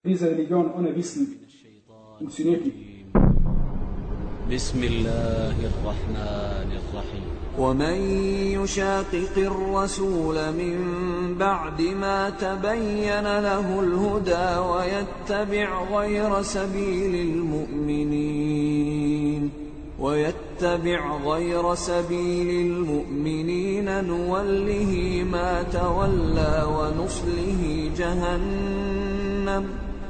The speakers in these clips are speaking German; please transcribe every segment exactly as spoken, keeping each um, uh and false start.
Diese Religion ohne Wissen funktioniert nicht. بسم الله الرحمن الرحيم ومن يشاقق الرسول من بعد ما تبين له الهدى ويتبع غير سبيل المؤمنين ويتبع غير سبيل المؤمنين نوله ما تولى ونصله جهنم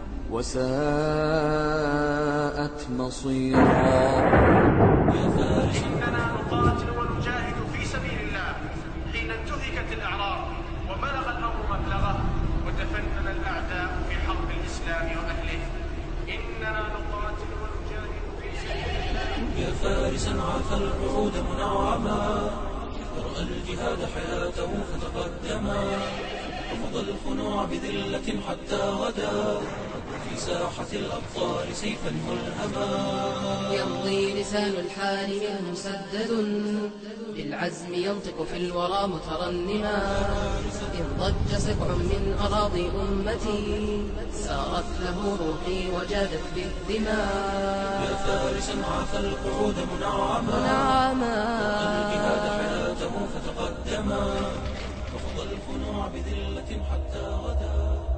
وساءت مصيرا. إننا نقاتل ونجاهد في سبيل الله حين انتهكت الأعراض وبلغ الأمر مبلغه وتفنن الأعداء في حرب الإسلام وأهله. إننا نقاتل ونجاهد في سبيل الله. يا فارسا عاف القعود منعما رأى الجهاد حياته فتقدما رفض الخنوع بذلة حتى غدا في ساحة الأبطال سيفا ملهما. يمضي لسان الحال منه مسدد بالعزم ينطق في الورى مترنما. إن ضج سبع من أراضي أمتي سارت له روحي وجادت بالدماء. يا فارسا عاف القعود منعما منعما الجهاد حياته فتقدما رفض الخنوع بذلة حتى غدا.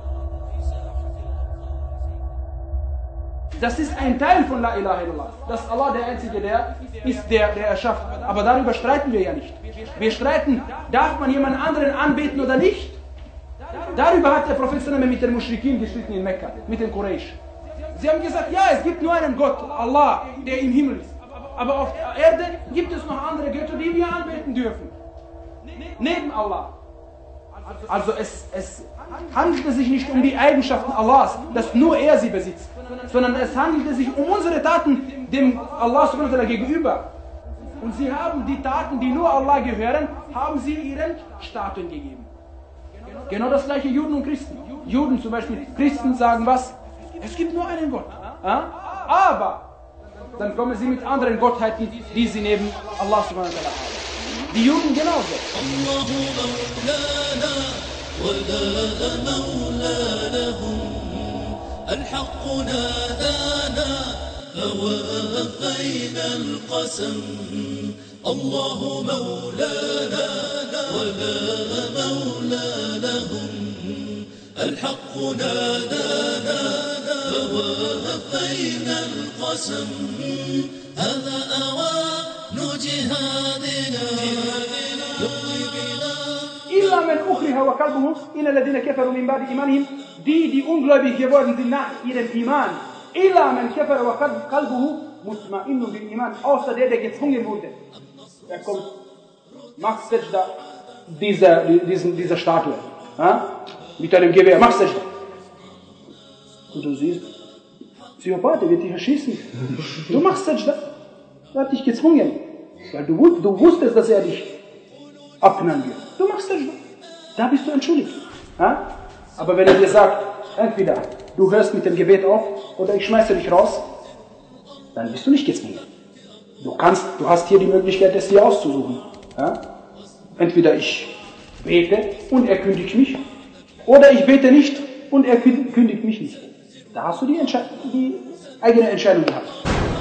Das ist ein Teil von La ilaha illallah. Dass Allah der Einzige der ist, der, der erschafft. Aber darüber streiten wir ja nicht. Wir streiten, darf man jemand anderen anbeten oder nicht? Darüber hat der Prophet mit den Muschrikin gestritten in Mekka, mit den Quraysh. Sie haben gesagt, ja, es gibt nur einen Gott, Allah, der im Himmel ist. Aber auf der Erde gibt es noch andere Götter, die wir anbeten dürfen. Neben Allah. Also es, es handelt sich nicht um die Eigenschaften Allahs, dass nur er sie besitzt, sondern es handelt sich um unsere Taten dem Allah subhanahu wa ta'ala gegenüber. Und sie haben die Taten, die nur Allah gehören, haben sie ihren Statuen gegeben. Genau das gleiche Juden und Christen. Juden zum Beispiel, Christen sagen was? Es gibt nur einen Gott. Aber dann kommen sie mit anderen Gottheiten, die sie neben Allah subhanahu wa ta'ala haben. Die Juden genauso. ولا مولى لهم الحق نادانا فوافينا القسم. الله مولانا ولا مولى لهم الحق نادانا فوافينا القسم. هذا أوان جهادنا يقضي بنا. إلا من أخرها وقلبه إلا الذين كفروا من بعد إيمانهم. Die, die ungläubig geworden sind nach ihrem Iman. إلا من كفر وقلبه مطمئن بالإيمان. Außer der, der gezwungen wurde. Er kommt, macht Sajda dieser, dieser, dieser Statue. Ha? Mit einem Gewehr, macht Sajda. Und du siehst, Psychopath, der wird dich erschießen. Du machst Sajda. Er hat dich gezwungen. Weil du, du wusstest, dass er dich abknallen wird. Du machst Sajda. Da bist du entschuldigt. Ha? Aber wenn er dir sagt, entweder du hörst mit dem Gebet auf oder ich schmeiße dich raus, dann bist du nicht gezwungen. Du kannst, du hast hier die Möglichkeit, es dir auszusuchen. Ja? Entweder ich bete und er kündigt mich, oder ich bete nicht und er kündigt mich nicht. Da hast du die, Entsche- die eigene Entscheidung gehabt.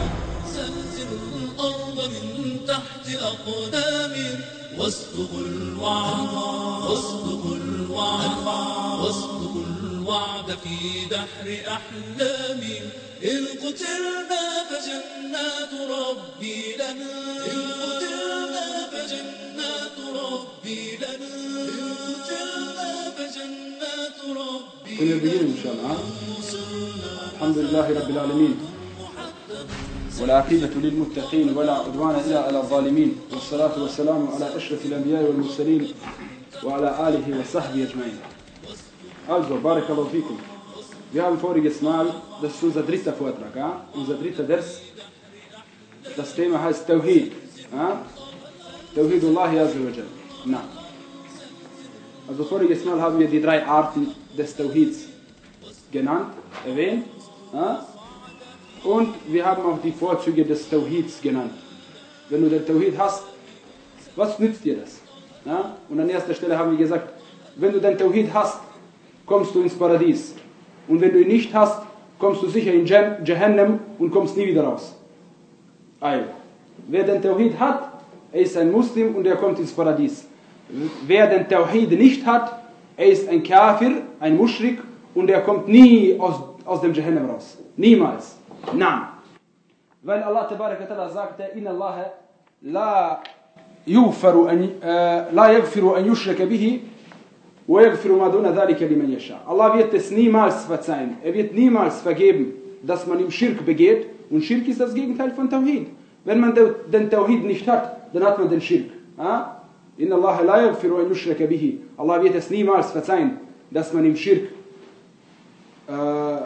واصدقوا الوعد واصدقوا الوعد واصدقوا الوعد في بحر أحلامي. إن قتلنا فجنات ربي لنا إن قتلنا فجنات ربي لنا إن قتلنا فجنات ربي لنا. إن شاء الله. الحمد لله رب العالمين والعاقبة للمتقين ولا عدوان إلا على الظالمين والصلاة والسلام على أشرف الأنبياء والمرسلين وعلى آله وصحبه أجمعين. Also, barakallahu fikum. Wir haben voriges Mal, das ist unser dritter Vortrag, ja? Unser dritter Vers. Das Thema heißt Tawhid. Ja? Tawhidullahi azza wa jal. Na. Also voriges Mal haben wir die drei Arten des Tawhids genannt, erwähnt. Ja? Und wir haben auch die Vorzüge des Tawhids genannt. Wenn du den Tawhid hast, was nützt dir das? Ja? Und an erster Stelle haben wir gesagt, wenn du den Tawhid hast, kommst du ins Paradies. Und wenn du ihn nicht hast, kommst du sicher in Jahannam und kommst nie wieder raus. Also, wer den Tawhid hat, er ist ein Muslim und er kommt ins Paradies. Wer den Tawhid nicht hat, er ist ein Kafir, ein Muschrik und er kommt nie aus, aus dem Jahannam raus. Niemals. Nein. Weil Allah tabarak wa ta'ala sagte, Inna Allah la yughfiru an, äh, la yaghfiru an yushraka bihi wa yaghfiru ma duna dhalika liman yasha. Allah wird es niemals verzeihen. Er wird niemals vergeben, dass man ihm Schirk begeht. Und Schirk ist das Gegenteil von Tawhid. Wenn man den Tawhid nicht hat, dann hat man den Schirk. Inna Allah la yaghfiru an yushraka bihi. Allah wird es niemals verzeihen, dass man ihm Schirk äh,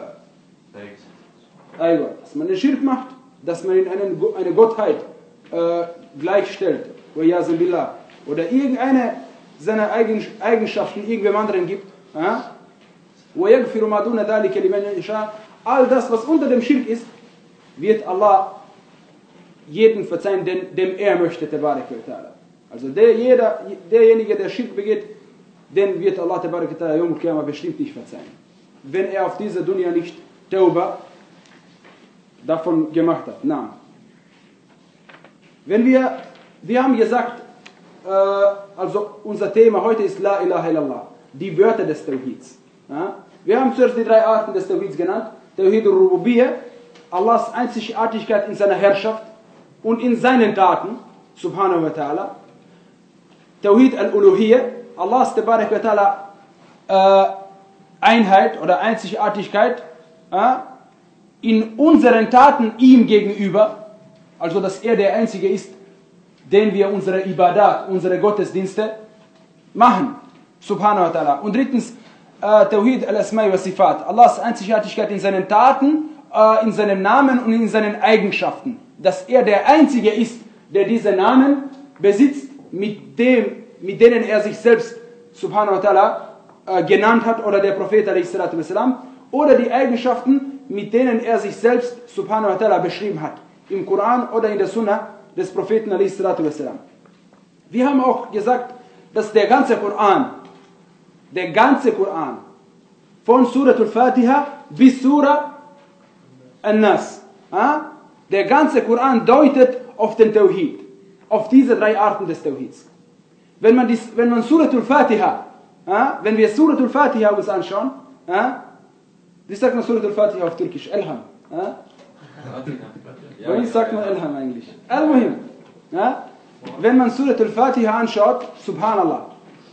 dass man den Schirk macht, dass man in einen, eine Gottheit äh, gleichstellt, oder irgendeine seiner Eigenschaften irgendwem anderen gibt. All das, was unter dem Schirk ist, wird Allah jeden verzeihen, den, dem er möchte. Also der, jeder, derjenige, der Schirk begeht, den wird Allah bestimmt nicht verzeihen. Wenn er auf dieser Dunya nicht Tauba davon gemacht hat. Nein. Wenn wir, wir haben gesagt, äh, also unser Thema heute ist La ilaha illallah, die Wörter des Tawhids. Ja? Wir haben zuerst die drei Arten des Tawhids genannt. Tawhid al-Rububiyyah, Allahs Einzigartigkeit in seiner Herrschaft und in seinen Taten, subhanahu wa ta'ala. Tawhid al-Uluhiyyah, Allahs tabarak wa ta'ala äh, Einheit oder Einzigartigkeit äh, in unseren Taten ihm gegenüber, also dass er der Einzige ist, den wir unsere Ibadat, unsere Gottesdienste machen, subhanahu wa ta'ala. Und drittens, äh, Tawhid al-Asma'i wa Sifat, Allahs Einzigartigkeit in seinen Taten, äh, in seinem Namen und in seinen Eigenschaften, dass er der Einzige ist, der diese Namen besitzt, mit, dem, mit denen er sich selbst, subhanahu wa ta'ala, äh, genannt hat, oder der Prophet, a.s.w., oder die Eigenschaften, mit denen er sich selbst, subhanahu wa ta'ala, beschrieben hat, im Koran oder in der Sunna des Propheten, a.s.w. Wir haben auch gesagt, dass der ganze Koran, der ganze Koran, von Surah al-Fatiha bis Surah An-Nas, äh, der ganze Koran deutet auf den Tawhid, auf diese drei Arten des Tawhids. Wenn man, dies, wenn man Surah al-Fatiha, äh, wenn wir Surah al-Fatiha uns anschauen, äh, wie sagt man Surah al-Fatiha auf Türkisch? Elham. Äh? Bei uns sagt man Elham eigentlich. Al-Muhim. Äh? Wenn man Surah al-Fatiha anschaut, subhanallah.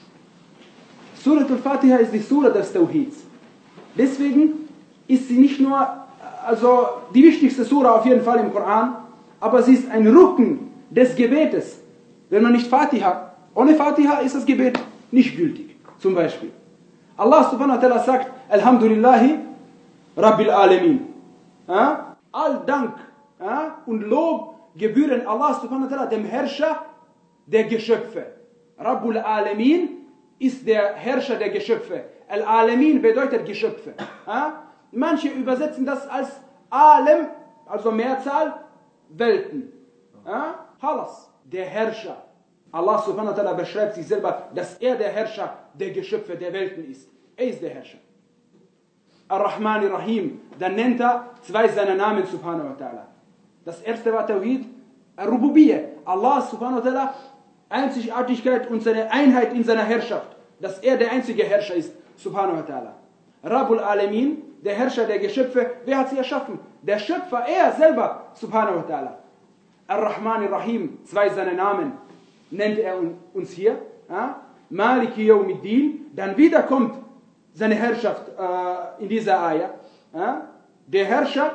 Surah al-Fatiha ist die Surah des Tawhids. Deswegen ist sie nicht nur, also die wichtigste Surah auf jeden Fall im Koran, aber sie ist ein Rücken des Gebetes. Wenn man nicht Fatiha, ohne Fatiha ist das Gebet nicht gültig. Zum Beispiel. Allah subhanahu wa ta'ala sagt, Alhamdulillahi Rabbil Alamin. Ja? All Dank, ja, und Lob gebühren Allah subhanahu wa ta'ala, dem Herrscher der Geschöpfe. Rabbul Alamin ist der Herrscher der Geschöpfe. Al-Alamin bedeutet Geschöpfe. Ja? Manche übersetzen das als Alem, also Mehrzahl, Welten. Ja? Halas, der Herrscher. Allah subhanahu wa ta'ala beschreibt sich selber, dass er der Herrscher der Geschöpfe, der Welten ist. Er ist der Herrscher. Ar-Rahman Ar-Rahim, dann nennt er zwei seiner Namen subhanahu wa ta'ala. Das erste war Tawhid Ar-Rububiyyah. Allah subhanahu wa ta'ala, Einzigartigkeit und seine Einheit in seiner Herrschaft. Dass er der einzige Herrscher ist, subhanahu wa ta'ala. Rabbul Alamin, der Herrscher der Geschöpfe, wer hat sie erschaffen? Der Schöpfer, er selber, subhanahu wa ta'ala. Ar-Rahman Ar-Rahim, zwei seiner Namen, nennt er uns hier. Ja? Maliki Yawmiddin, dann wieder kommt seine Herrschaft äh, in dieser Ayah. Ja? Der Herrscher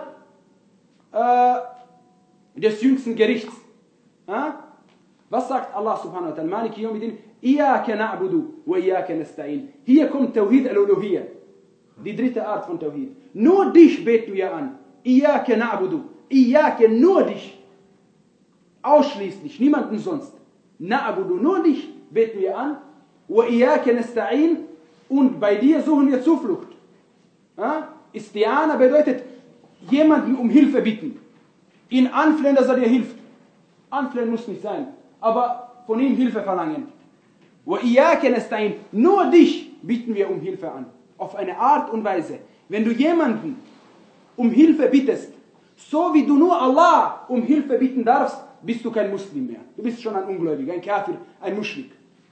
äh, des jüngsten Gerichts. Ja? Was sagt Allah subhanahu wa ta'ala? Maliki Yawmiddin, Iyaka na'budu wa iyaka nasta'in. Hier kommt Tawhid al-Uluhiyyah. Die dritte Art von Tawhid. Nur dich beten wir an. Iyaka na'budu. Iyaka, nur dich. Ausschließlich, niemanden sonst. Na'budu, nur dich beten wir an. Wa iyaka nasta'in. Und bei dir suchen wir Zuflucht. Ja? Isti'ana bedeutet, jemanden um Hilfe bitten. Ihn anflehen, dass er dir hilft. Anflehen muss nicht sein, aber von ihm Hilfe verlangen. Wa iyaka nasta'in. Nur dich bitten wir um Hilfe an. Auf eine Art und Weise. Wenn du jemanden um Hilfe bittest, so wie du nur Allah um Hilfe bitten darfst, bist du kein Muslim mehr. Du bist schon ein Ungläubiger, ein Kafir, ein Muschrik.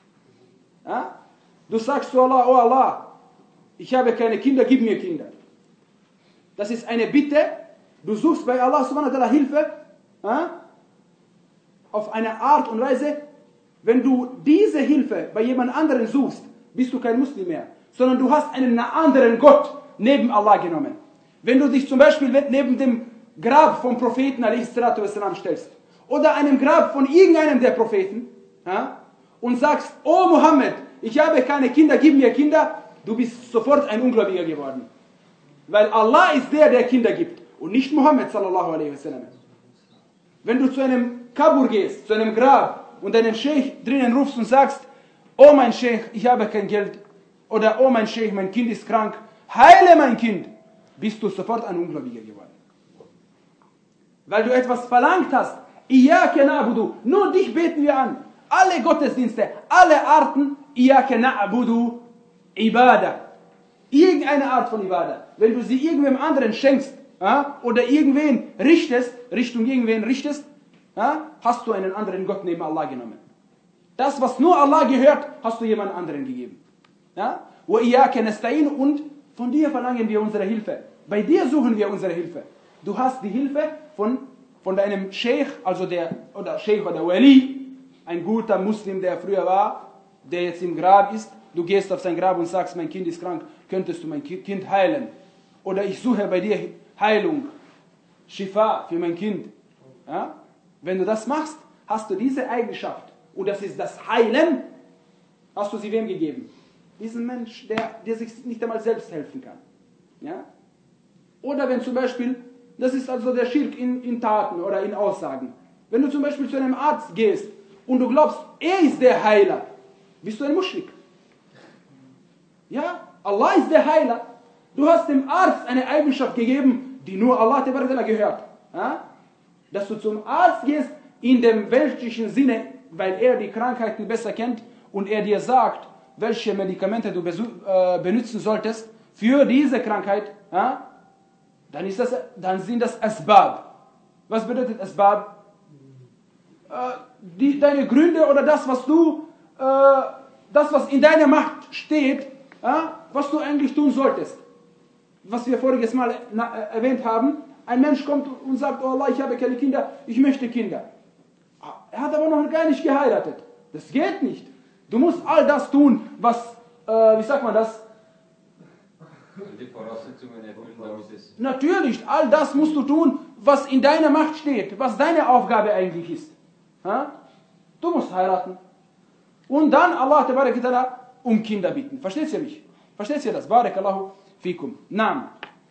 Ja? Du sagst zu Allah, oh Allah, ich habe keine Kinder, gib mir Kinder. Das ist eine Bitte. Du suchst bei Allah subhanahu wa ta'ala Hilfe, ja? Auf eine Art und Weise. Wenn du diese Hilfe bei jemand anderen suchst, bist du kein Muslim mehr, sondern du hast einen anderen Gott neben Allah genommen. Wenn du dich zum Beispiel neben dem Grab vom Propheten a s. stellst oder einem Grab von irgendeinem der Propheten, ja, und sagst, oh Mohammed, ich habe keine Kinder, gib mir Kinder, du bist sofort ein Ungläubiger geworden. Weil Allah ist der, der Kinder gibt und nicht Mohammed sallallahu alaihi wasallam. Wenn du zu einem Kabur gehst, zu einem Grab und einen Sheikh drinnen rufst und sagst, oh mein Sheikh, ich habe kein Geld, oder oh mein Sheikh, mein Kind ist krank, heile mein Kind, bist du sofort ein Ungläubiger geworden. Weil du etwas verlangt hast, Iyake na'budu, nur dich beten wir an. Alle Gottesdienste, alle Arten, Iyake na'budu, Ibadah. Irgendeine Art von Ibadah. Wenn du sie irgendwem anderen schenkst, ja, oder irgendwen richtest, Richtung irgendwen richtest, ja, hast du einen anderen Gott neben Allah genommen. Das, was nur Allah gehört, hast du jemand anderen gegeben. Ja? Wa iyake nasta'in, und von dir verlangen wir unsere Hilfe. Bei dir suchen wir unsere Hilfe. Du hast die Hilfe von, von deinem Sheikh, also der, oder Sheikh oder Wali, ein guter Muslim, der früher war, der jetzt im Grab ist. Du gehst auf sein Grab und sagst, mein Kind ist krank, könntest du mein Kind heilen? Oder ich suche bei dir Heilung, Shifa für mein Kind. Ja? Wenn du das machst, hast du diese Eigenschaft. Und das ist das Heilen, hast du sie wem gegeben? Diesen Mensch, der, der sich nicht einmal selbst helfen kann. Ja? Oder wenn zum Beispiel, das ist also der Schirk in, in Taten oder in Aussagen. Wenn du zum Beispiel zu einem Arzt gehst und du glaubst, er ist der Heiler, bist du ein Muschrik. Ja, Allah ist der Heiler. Du hast dem Arzt eine Eigenschaft gegeben, die nur Allah gehört. Ja? Dass du zum Arzt gehst in dem weltlichen Sinne, weil er die Krankheiten besser kennt und er dir sagt, welche Medikamente du äh, benutzen solltest für diese Krankheit, ja? dann, ist das, dann sind das Asbab. Was bedeutet Asbab? Äh, die, deine Gründe oder das, was du, äh, das, was in deiner Macht steht, ja? was du eigentlich tun solltest. Was wir voriges Mal na, äh, erwähnt haben, ein Mensch kommt und sagt, oh Allah, ich habe keine Kinder, ich möchte Kinder. Er hat aber noch gar nicht geheiratet. Das geht nicht. Du musst all das tun, was, äh, wie sagt man das? Die Voraussetzungen erfüllen, damit es... Natürlich, all das musst du tun, was in deiner Macht steht, was deine Aufgabe eigentlich ist. Ha? Du musst heiraten. Und dann Allah ta'ala um Kinder bitten. Versteht ihr mich? Versteht ihr das? Barakallahu fikum. Naam.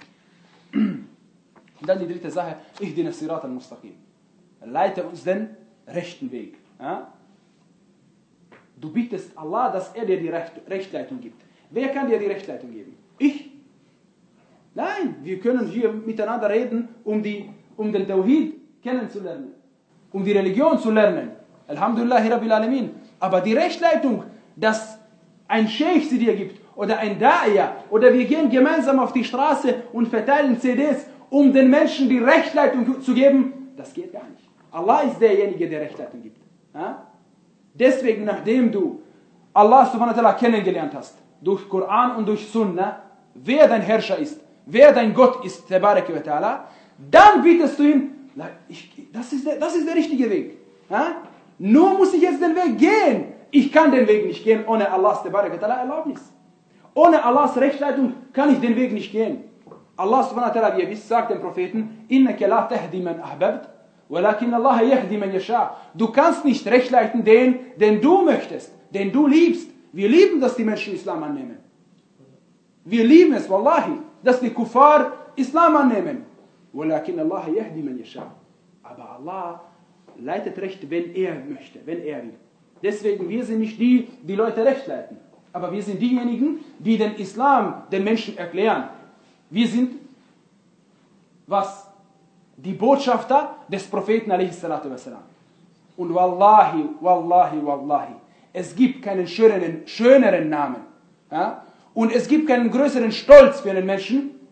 Und dann die dritte Sache, Ihdina Sirat al-Mustaqim. Leite uns den rechten Weg. Ja? Du bittest Allah, dass er dir die Recht, Rechtleitung gibt. Wer kann dir die Rechtleitung geben? Ich? Nein, wir können hier miteinander reden, um, die, um den Tawhid kennenzulernen, um die Religion zu lernen. Alhamdulillah Rabbil Alamin. Aber die Rechtleitung, dass ein Sheikh sie dir gibt, oder ein Da'iyah, oder wir gehen gemeinsam auf die Straße und verteilen C Ds, um den Menschen die Rechtleitung zu geben, das geht gar nicht. Allah ist derjenige, der Rechtleitung gibt. Ja? Deswegen, nachdem du Allah subhanahu wa ta'ala kennengelernt hast, durch Koran und durch Sunnah, wer dein Herrscher ist, wer dein Gott ist, tabaraka wa ta'ala, dann bittest du ihm, ich, das, ist der, das ist der richtige Weg. Ja? Nur muss ich jetzt den Weg gehen. Ich kann den Weg nicht gehen ohne Allahs tabaraka wa ta'ala Erlaubnis. Ohne Allahs Rechtleitung kann ich den Weg nicht gehen. Allah subhanahu wa ta'ala, wie ihr wisst, sagt dem Propheten, innaka la tahdi man ahbabt, walakin Allah yahdi man yasha. Du kannst nicht rechtleiten den, den du möchtest, den du liebst. Wir lieben, dass die Menschen Islam annehmen. Wir lieben es, wallahi, dass die Kuffar Islam annehmen. Walakin Allah yahdi man yasha. Aber Allah leitet recht, wenn er möchte, wenn er will. Deswegen, wir sind nicht die, die Leute recht leiten. Aber wir sind diejenigen, die den Islam den Menschen erklären. Wir sind, was? Die Botschafter des Propheten alaihi salatu wassalam. Und wallahi, wallahi, wallahi, es gibt keinen schöneren, schöneren Namen. Ja? Und es gibt keinen größeren Stolz für einen Menschen,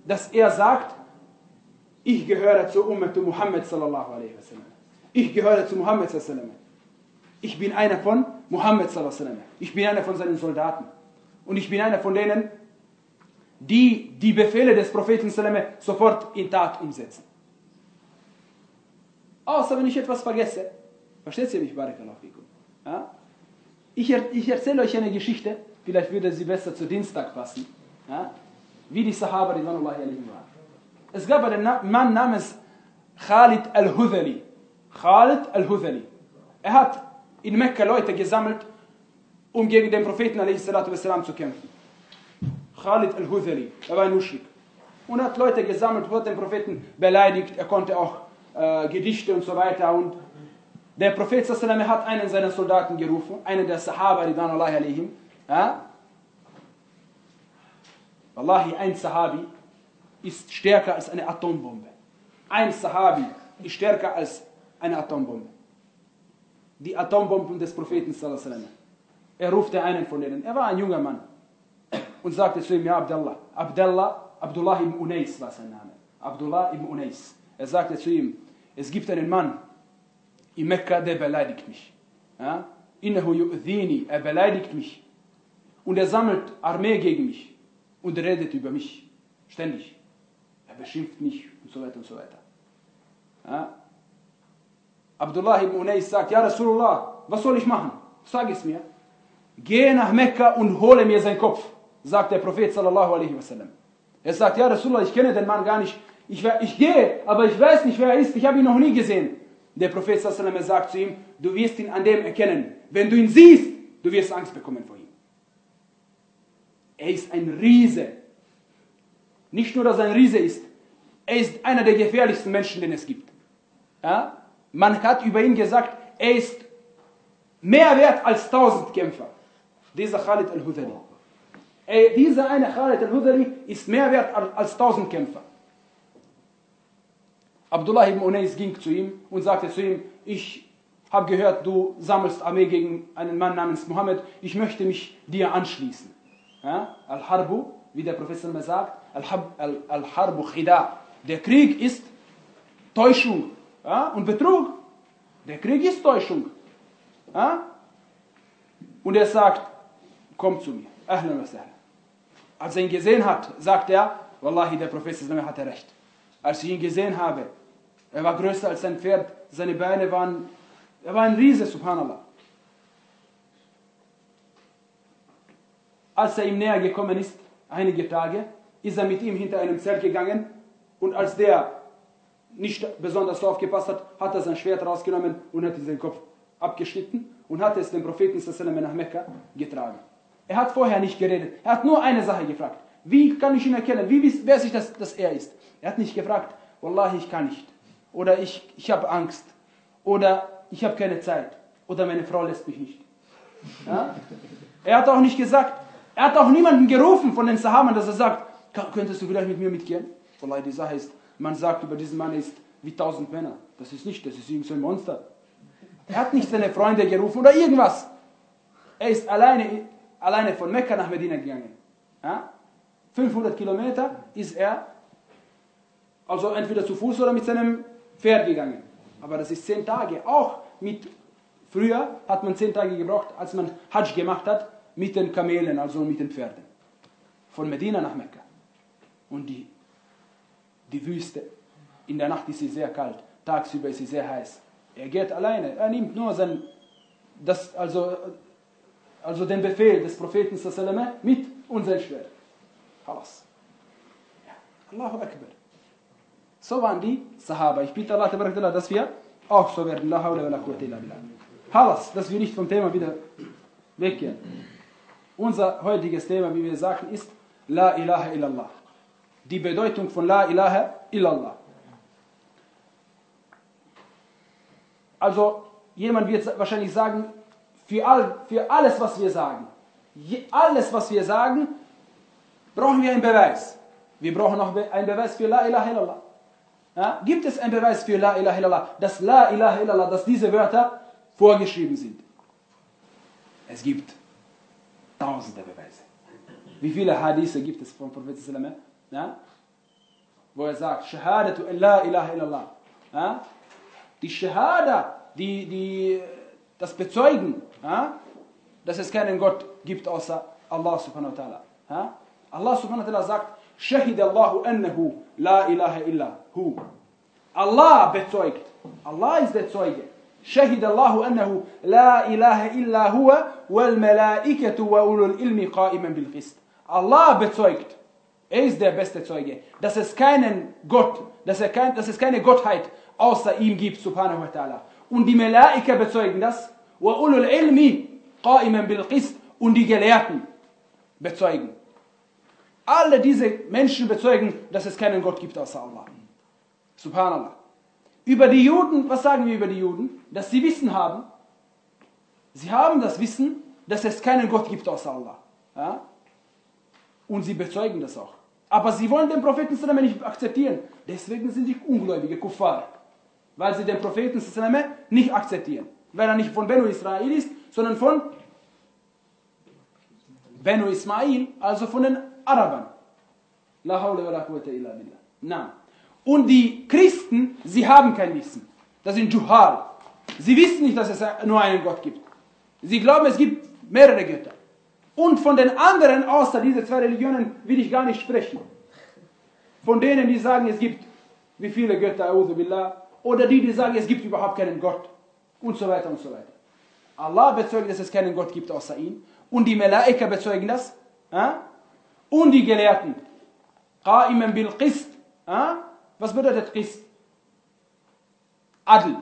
dass er sagt, ich gehöre zur Ummat Muhammad sallallahu alaihi wasallam. Ich gehöre zu Muhammad sallallahu alaihi wasallam. Ich bin einer von Muhammad sallallahu alaihi wasallam. Ich bin einer von seinen Soldaten. Und ich bin einer von denen, die die Befehle des Propheten sallallahu alaihi wasallam sofort in Tat umsetzen. Außer wenn ich etwas vergesse. Versteht ihr mich, Barakallahu fikum? Ja? Ich, er, ich erzähle euch eine Geschichte, vielleicht würde sie besser zu Dienstag passen, ja? Wie die Sahaba ridwanullahi alaihim waren. Es gab einen Mann namens Khalid al-Hudhali. Khalid al-Hudhali. Er hat in Mekka Leute gesammelt, um gegen den Propheten alaihi salatu wassalam zu kämpfen. Khalid al-Hudhali, er war ein Muschrik. Und hat Leute gesammelt, hat den Propheten beleidigt, er konnte auch äh, Gedichte und so weiter. Und der Prophet sallallahu alaihi wasallam hat einen seiner Soldaten gerufen, einen der Sahaba ridwanullahi alaihim. Ja? Wallahi, ein Sahabi ist stärker als eine Atombombe. Ein Sahabi ist stärker als eine Atombombe. Die Atombomben des Propheten sallallahu alaihi wasallam. Er rufte einen von denen. Er war ein junger Mann und sagte zu ihm: Ja, Abdullah, Abdullah, Abdullah ibn Unais war sein Name. Abdullah ibn Unais. Er sagte zu ihm: Es gibt einen Mann in Mekka, der beleidigt mich. Ja? Innahu yu'dhini, er beleidigt mich und er sammelt Armee gegen mich und er redet über mich ständig. Er beschimpft mich und so weiter und so weiter. Ja? Abdullah ibn Unais sagt: Ja, Rasulullah, was soll ich machen? Sag es mir. Geh nach Mekka und hole mir seinen Kopf, sagt der Prophet sallallahu alaihi wasallam. Er sagt: Ja, Rasulullah, ich kenne den Mann gar nicht. Ich, ich gehe, aber ich weiß nicht, wer er ist. Ich habe ihn noch nie gesehen. Der Prophet sallallahu alaihi wasallam sagt zu ihm: Du wirst ihn an dem erkennen. Wenn du ihn siehst, du wirst Angst bekommen vor ihm. Er ist ein Riese. Nicht nur, dass er ein Riese ist, er ist einer der gefährlichsten Menschen, den es gibt. Ja? Man hat über ihn gesagt, er ist mehr wert als tausend Kämpfer. Dieser Khalid al-Hudhali. Dieser eine Khalid al-Hudhali ist mehr wert als tausend Kämpfer. Abdullah ibn Unais ging zu ihm und sagte zu ihm: Ich habe gehört, du sammelst Armee gegen einen Mann namens Muhammad. Ich möchte mich dir anschließen. Ja? Al-Harbu, wie der Professor mal sagt, Al-Harbu Khida. Der Krieg ist Täuschung, ja? Und Betrug. Der Krieg ist Täuschung. Ja? Und er sagt: Komm zu mir. Ahlan wa sahlan. Als er ihn gesehen hat, sagt er: Wallahi, der Prophet hatte recht. Als ich ihn gesehen habe, er war größer als sein Pferd, seine Beine waren, er war ein Riese, subhanallah. Als er ihm näher gekommen ist, einige Tage, ist er mit ihm hinter einem Zelt gegangen und als der nicht besonders aufgepasst hat, hat er sein Schwert rausgenommen und hat seinen Kopf abgeschnitten und hat es dem Propheten sallallahu nach Mekka getragen. Er hat vorher nicht geredet, er hat nur eine Sache gefragt: Wie kann ich ihn erkennen? Wie weiß ich, dass, dass er ist? Er hat nicht gefragt: Wallahi, ich kann nicht. Oder ich, ich habe Angst. Oder ich habe keine Zeit. Oder meine Frau lässt mich nicht. Ja? Er hat auch nicht gesagt, er hat auch niemanden gerufen von den Sahaben, dass er sagt: Könntest du vielleicht mit mir mitgehen? Wallahi, die Sache ist, man sagt über diesen Mann, er ist wie tausend Männer. Das ist nicht, das ist irgend so ein Monster. Er hat nicht seine Freunde gerufen oder irgendwas. Er ist alleine, alleine von Mekka nach Medina gegangen. Ja? fünfhundert Kilometer ist er also entweder zu Fuß oder mit seinem Pferd gegangen. Aber das ist zehn Tage. Auch mit, früher hat man zehn Tage gebraucht, als man Hajj gemacht hat, mit den Kamelen, also mit den Pferden. Von Medina nach Mekka. Und die, die Wüste, in der Nacht ist sie sehr kalt, tagsüber ist sie sehr heiß. Er geht alleine, er nimmt nur sein, das, also, also den Befehl des Propheten sallallahu mit und sein Schwert. Halas. Ja. Allahu Akbar. So waren die Sahaba. Ich bitte Allah, dass wir auch so werden. La hawla wa la quwwata illa billah. Halas, dass wir nicht vom Thema wieder weggehen. Unser heutiges Thema, wie wir sagen, ist La ilaha illallah. Die Bedeutung von La ilaha illallah. Also, jemand wird wahrscheinlich sagen, für, all, für alles, was wir sagen, je, alles, was wir sagen, brauchen wir einen Beweis. Wir brauchen auch einen Beweis für La ilaha illallah. Ja? Gibt es einen Beweis für La ilaha illallah, dass La ilaha illallah, dass diese Wörter vorgeschrieben sind? Es gibt tausende Beweise. Wie viele Hadithe gibt es vom Propheten sallallahu alaihi wasallam? Ja? wo er sagt, Shahadatu an la ilaha illallah. Ja? Die Shahada, die, die, das Bezeugen, ja? dass es keinen Gott gibt außer Allah subhanahu wa ta'ala. Ja? Allah subhanahu wa ta'ala sagt, Shahid Allahu annahu la ilaha illa hu. Allah bezeugt. Allah ist der Zeuge. Shahid Allahu annahu la ilaha illa huwa wal malaikatu wa ulul ilmi qa'iman bil qist. Allah bezeugt. Er ist der beste Zeuge, dass es keinen Gott, dass, er kein, dass es keine Gottheit außer ihm gibt, subhanahu wa ta'ala. Und die Malaika bezeugen das. Wa ulul ilmi qa'iman bil qist. Und die Gelehrten bezeugen. Alle diese Menschen bezeugen, dass es keinen Gott gibt außer Allah. Subhanallah. Über die Juden, was sagen wir über die Juden? Dass sie Wissen haben. Sie haben das Wissen, dass es keinen Gott gibt außer Allah. Ja? Und sie bezeugen das auch. Aber sie wollen den Propheten sallallahu nicht akzeptieren. Deswegen sind sie Ungläubige, Kuffar. Weil sie den Propheten sallallahu nicht akzeptieren. Weil er nicht von Benu Israel ist, sondern von Benu Ismail, also von den Arabern. La hawla wa la quwwata illa billah. Na. Und die Christen, sie haben kein Wissen. Das sind Juhal. Sie wissen nicht, dass es nur einen Gott gibt. Sie glauben, es gibt mehrere Götter. Und von den anderen, außer diese zwei Religionen, will ich gar nicht sprechen. Von denen, die sagen, es gibt wie viele Götter, a'udhu billah, oder die, die sagen, es gibt überhaupt keinen Gott. Und so weiter und so weiter. Allah bezeugt, dass es keinen Gott gibt außer ihm. Und die Malaika bezeugen das. Äh? Und die Gelehrten. Qa'iman bil Qist. Äh? Was bedeutet Qist? Adl.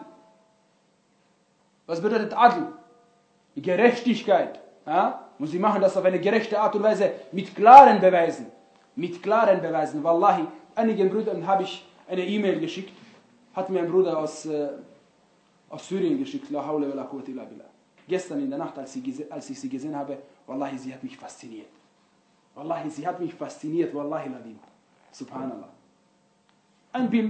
Was bedeutet Adl? Gerechtigkeit. Ja? Und sie machen das auf eine gerechte Art und Weise mit klaren Beweisen. Mit klaren Beweisen. Wallahi, einigen Brüdern habe ich eine E-Mail geschickt. Hat mir ein Bruder aus, äh, aus Syrien geschickt. La hawla wa la quwwata illa billah. Gestern in der Nacht, als, sie, als ich sie gesehen habe, Wallahi, sie hat mich fasziniert. Wallahi, sie hat mich fasziniert. Wallahi, Ladin. Subhanallah. Ein Bild,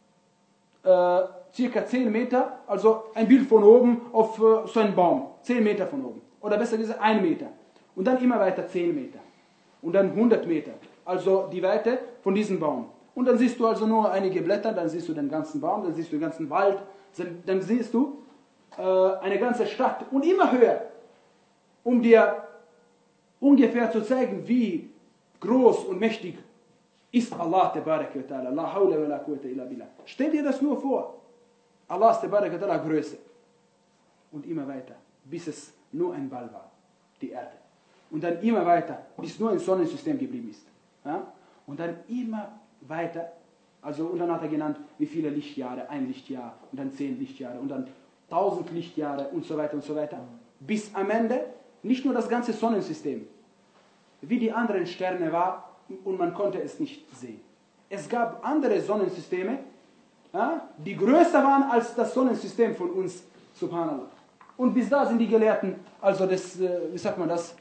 äh, circa zehn Meter, also ein Bild von oben auf äh, so einen Baum, zehn Meter von oben. Oder besser gesagt, ein Meter. Und dann immer weiter zehn Meter. Und dann hundert Meter. Also die Weite von diesem Baum. Und dann siehst du also nur einige Blätter, dann siehst du den ganzen Baum, dann siehst du den ganzen Wald, dann siehst du äh, eine ganze Stadt. Und immer höher, um dir ungefähr zu zeigen, wie groß und mächtig ist Allah tabarak wa ta'ala. La hawla wa la quwwata illa billah. Stell dir das nur vor. Allah tabarak wa ta'ala Größe. Und immer weiter, bis es nur ein Ball war, die Erde. Und dann immer weiter, bis nur ein Sonnensystem geblieben ist. Ja? Und dann immer weiter, also und dann hat er genannt, wie viele Lichtjahre, ein Lichtjahr und dann zehn Lichtjahre und dann tausend Lichtjahre und so weiter und so weiter. Bis am Ende nicht nur das ganze Sonnensystem, wie die anderen Sterne war, und man konnte es nicht sehen. Es gab andere Sonnensysteme, ja, die größer waren als das Sonnensystem von uns, subhanallah. Und bis da sind die Gelehrten, also das, wie sagt man das?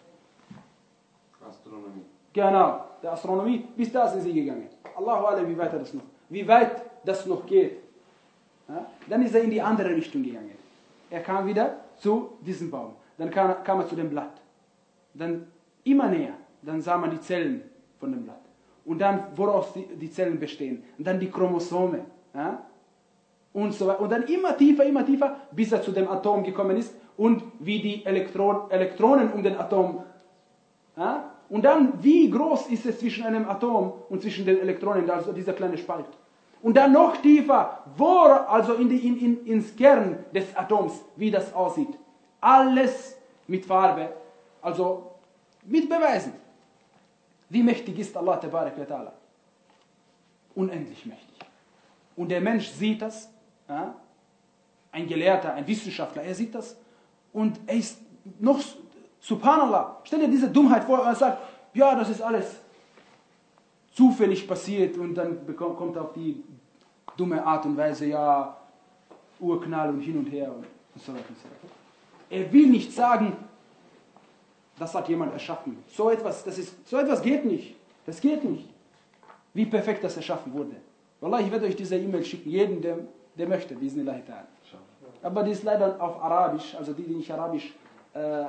Astronomie. Genau, der Astronomie, bis da sind sie gegangen. Allahu Alam, wie weit das noch, wie weit das noch geht. Ja, dann ist er in die andere Richtung gegangen. Er kam wieder zu diesem Baum. Dann kam, kam er zu dem Blatt. Dann immer näher. Dann sah man die Zellen von dem Blatt. Und dann, woraus die, die Zellen bestehen. Und dann die Chromosome. Ja? Und so weiter. Und dann immer tiefer, immer tiefer, bis er zu dem Atom gekommen ist. Und wie die Elektron, Elektronen um den Atom. Ja? Und dann, wie groß ist es zwischen einem Atom und zwischen den Elektronen, also dieser kleine Spalt. Und dann noch tiefer, wo, also in die, in, in, ins Kern des Atoms, wie das aussieht. Alles mit Farbe, also mit Beweisen. Wie mächtig ist Allah tabarak wa ta'ala? Unendlich mächtig. Und der Mensch sieht das, ja? Ein Gelehrter, ein Wissenschaftler, er sieht das und er ist noch, subhanallah, stell dir diese Dummheit vor, er sagt, ja, das ist alles zufällig passiert und dann kommt auf die dumme Art und Weise, ja, Urknall und hin und her und so weiter und so weiter. Er will nicht sagen, das hat jemand erschaffen. So etwas, das ist, so etwas geht nicht. Das geht nicht. Wie perfekt das erschaffen wurde. Wallah, ich werde euch diese E-Mail schicken, jeden, der, der möchte, bismillah ta'ala. Aber die ist leider auf Arabisch, also die, die nicht Arabisch äh,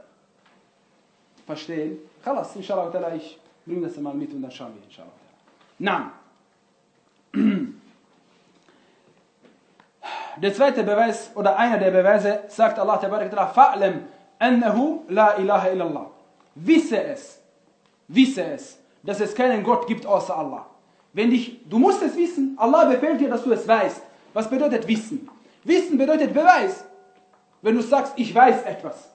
verstehen. Khalas, inshallah ta'ala, ich bringe das mal mit und dann schauen wir, inshallah ta'ala. Naam. Der zweite Beweis oder einer der Beweise sagt Allah Tabarak Ta'ala, fa'lam annahu la ilaha illallah. Wisse es, wisse es, dass es keinen Gott gibt außer Allah. Wenn dich, du musst es wissen, Allah befehlt dir, dass du es weißt. Was bedeutet Wissen? Wissen bedeutet Beweis. Wenn du sagst, ich weiß etwas,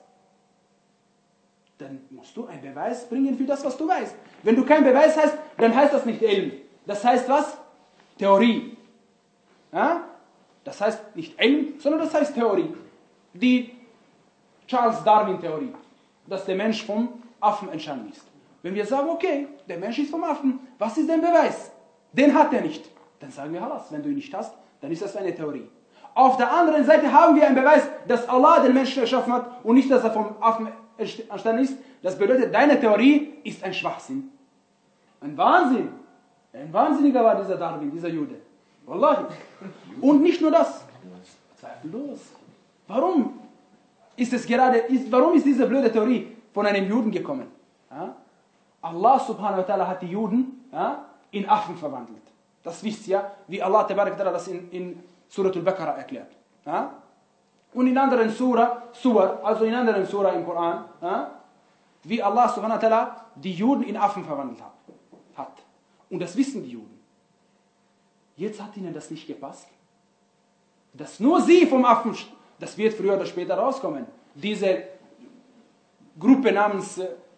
dann musst du einen Beweis bringen für das, was du weißt. Wenn du keinen Beweis hast, dann heißt das nicht Ilm. Das heißt was? Theorie. Ja? Das heißt nicht Ilm, sondern das heißt Theorie. Die Charles Darwin-Theorie, dass der Mensch vom Affen entstanden ist. Wenn wir sagen, okay, der Mensch ist vom Affen, was ist der Beweis? Den hat er nicht. Dann sagen wir, Halas, wenn du ihn nicht hast, dann ist das eine Theorie. Auf der anderen Seite haben wir einen Beweis, dass Allah den Menschen erschaffen hat und nicht, dass er vom Affen entstanden ist. Das bedeutet, deine Theorie ist ein Schwachsinn. Ein Wahnsinn. Ein Wahnsinniger war dieser Darwin, dieser Jude. Wallahi. Und nicht nur das. Zweifellos. Warum ist es gerade, ist, warum ist diese blöde Theorie von einem Juden gekommen? Ja? Allah subhanahu wa ta'ala hat die Juden ja, in Affen verwandelt. Das wisst ihr, wie Allah Tabarak Ta'ala das in, in Surah al-Baqarah erklärt. Ja? Und in anderen Surah, Surah, also in anderen Surah im Koran, ja, wie Allah subhanahu wa ta'ala die Juden in Affen verwandelt hat. Und das wissen die Juden. Jetzt hat ihnen das nicht gepasst. Dass nur sie vom Affen, das wird früher oder später rauskommen. Diese Gruppe namens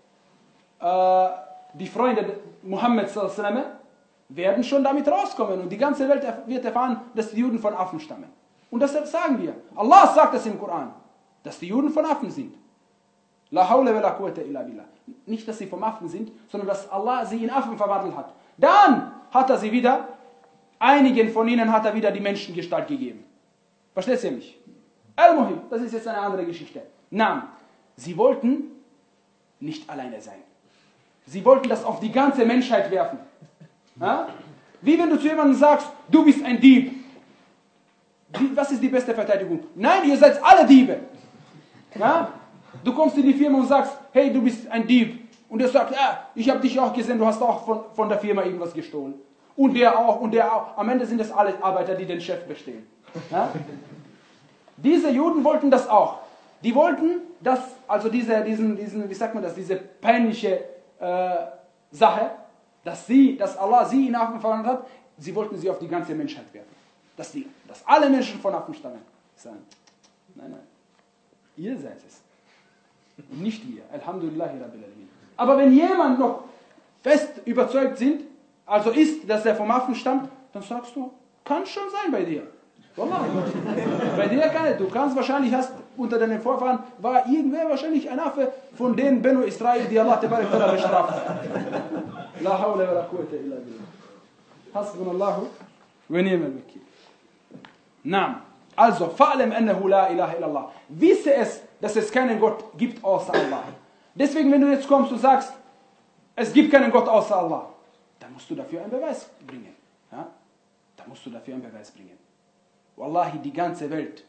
äh, die Freunde Muhammad werden schon damit rauskommen. Und die ganze Welt wird erfahren, dass die Juden von Affen stammen. Und das sagen wir. Allah sagt das im Koran, dass die Juden von Affen sind. La hawla wa la quwwata illa billah. Nicht, dass sie vom Affen sind, sondern dass Allah sie in Affen verwandelt hat. Dann hat er sie wieder, einigen von ihnen hat er wieder die Menschengestalt gegeben. Versteht ihr mich? Al-Muhim, das ist jetzt eine andere Geschichte. Nein, sie wollten nicht alleine sein. Sie wollten das auf die ganze Menschheit werfen. Ja? Wie wenn du zu jemandem sagst, du bist ein Dieb. Was ist die beste Verteidigung? Nein, ihr seid alle Diebe. Ja? Du kommst in die Firma und sagst, hey, du bist ein Dieb. Und er sagt, ja, ich habe dich auch gesehen, du hast auch von, von der Firma irgendwas gestohlen. Und der auch, und der auch. Am Ende sind das alle Arbeiter, die den Chef bestehlen. Ja? Diese Juden wollten das auch. Die wollten, dass, also diese, diesen, diesen, wie sagt man das, diese peinliche äh, Sache, dass sie, dass Allah sie in Affen verwandelt hat, sie wollten sie auf die ganze Menschheit werfen. Dass, die, dass alle Menschen von Affen stammen. Sagen, nein, nein, ihr seid es. Nicht wir. Alhamdulillahi Rabbil Alamin. Aber wenn jemand noch fest überzeugt sind, also ist, dass er vom Affen stammt, dann sagst du, kann schon sein bei dir. Wallahi. Bei dir kann es. Du kannst wahrscheinlich, hast unter deinen Vorfahren, war irgendwer wahrscheinlich ein Affe von den Benu Israel, die Allah Tabarak Ta'ala bestraft. La hawla wa la quwwata illa billah. Hasbunallahu wa ni'mal wakil. Naam. Also, fa'lam annahu la ilaha illallah. Wisse es, dass es keinen Gott gibt außer Allah. Deswegen, wenn du jetzt kommst und sagst, es gibt keinen Gott außer Allah, dann musst du dafür einen Beweis bringen. Ja? Dann musst du dafür einen Beweis bringen. Wallahi, die ganze Welt,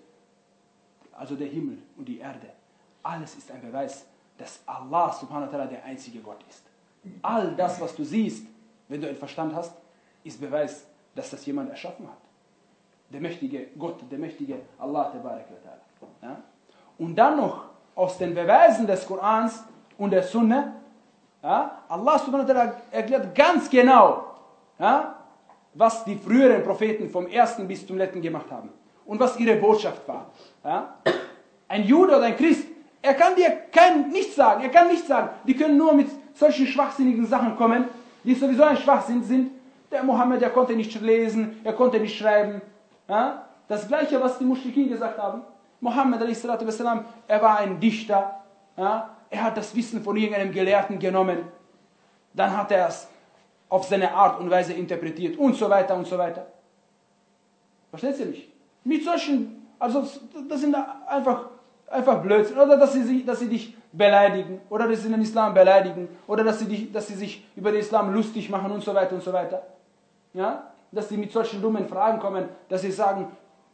also der Himmel und die Erde, alles ist ein Beweis, dass Allah subhanahu wa ta'ala der einzige Gott ist. All das, was du siehst, wenn du einen Verstand hast, ist Beweis, dass das jemand erschaffen hat. Der mächtige Gott, der mächtige Allah tabarak wa ta'ala. Ja? Und dann noch aus den Beweisen des Korans und der Sunna, ja, Allah subhanahu wa ta'ala erklärt ganz genau, ja, was die früheren Propheten vom ersten bis zum letzten gemacht haben und was ihre Botschaft war. Ja? Ein Jude oder ein Christ, er kann dir kein, nichts sagen, er kann nichts sagen. Die können nur mit solchen schwachsinnigen Sachen kommen, die sowieso ein Schwachsinn sind. Der Mohammed, der konnte nicht lesen, er konnte nicht schreiben. Ja? Das gleiche, was die Muschrikin gesagt haben. Mohammed, er war ein Dichter. Ja? Er hat das Wissen von irgendeinem Gelehrten genommen. Dann hat er es auf seine Art und Weise interpretiert und so weiter und so weiter. Versteht ihr mich? Mit solchen, also das sind einfach, einfach Blödsinn. Oder dass sie, dass sie dich beleidigen, oder dass sie den Islam beleidigen, oder dass sie, dich, dass sie sich über den Islam lustig machen und so weiter und so weiter. Ja? Dass sie mit solchen dummen Fragen kommen, dass sie sagen,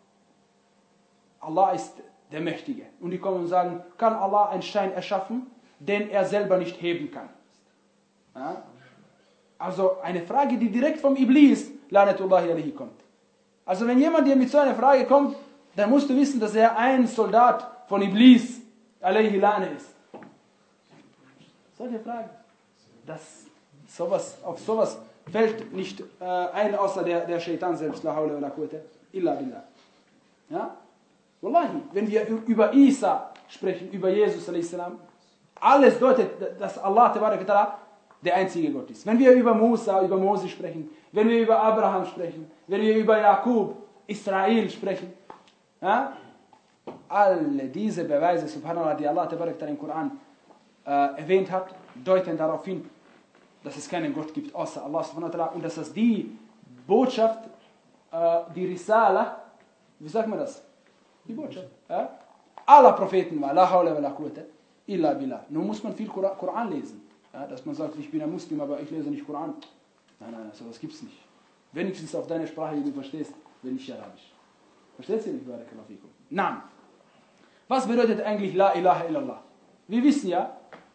Allah ist der Mächtige. Und die kommen und sagen, kann Allah einen Stein erschaffen, den er selber nicht heben kann? Ja? Also eine Frage, die direkt vom Iblis Lanatullahi alayhi kommt. Also wenn jemand dir mit so einer Frage kommt, dann musst du wissen, dass er ein Soldat von Iblis alayhi lane ist. Solche Fragen. Das, sowas, auf sowas fällt nicht äh, ein, außer der, der Shaitan selbst. La hawla wa la quwwata illa billah. Ja? Wallahi, wenn wir über Isa sprechen, über Jesus alayhi salam, alles deutet, dass Allah der einzige Gott ist. Wenn wir über Musa, über Mose sprechen, wenn wir über Abraham sprechen, wenn wir über Jakub, Israel sprechen, ja? Alle diese Beweise, subhanallah, die Allah im Koran äh, erwähnt hat, deuten darauf hin, dass es keinen Gott gibt außer Allah subhanahu wa ta'ala und dass das die Botschaft, äh, die Risala, wie sagt man das? Die Botschaft ja? aller Propheten war, la hawla wa la quwwata illa billah. Nun muss man viel Koran lesen. Ja? Dass man sagt, ich bin ein Muslim, aber ich lese nicht Koran. Nein, nein, sowas gibt es nicht. Wenigstens auf deine Sprache, die du verstehst, wenn nicht Arabisch. Verstehst du nicht, barakallahu fikum? Nein. Was bedeutet eigentlich La ilaha illallah? Wir wissen ja,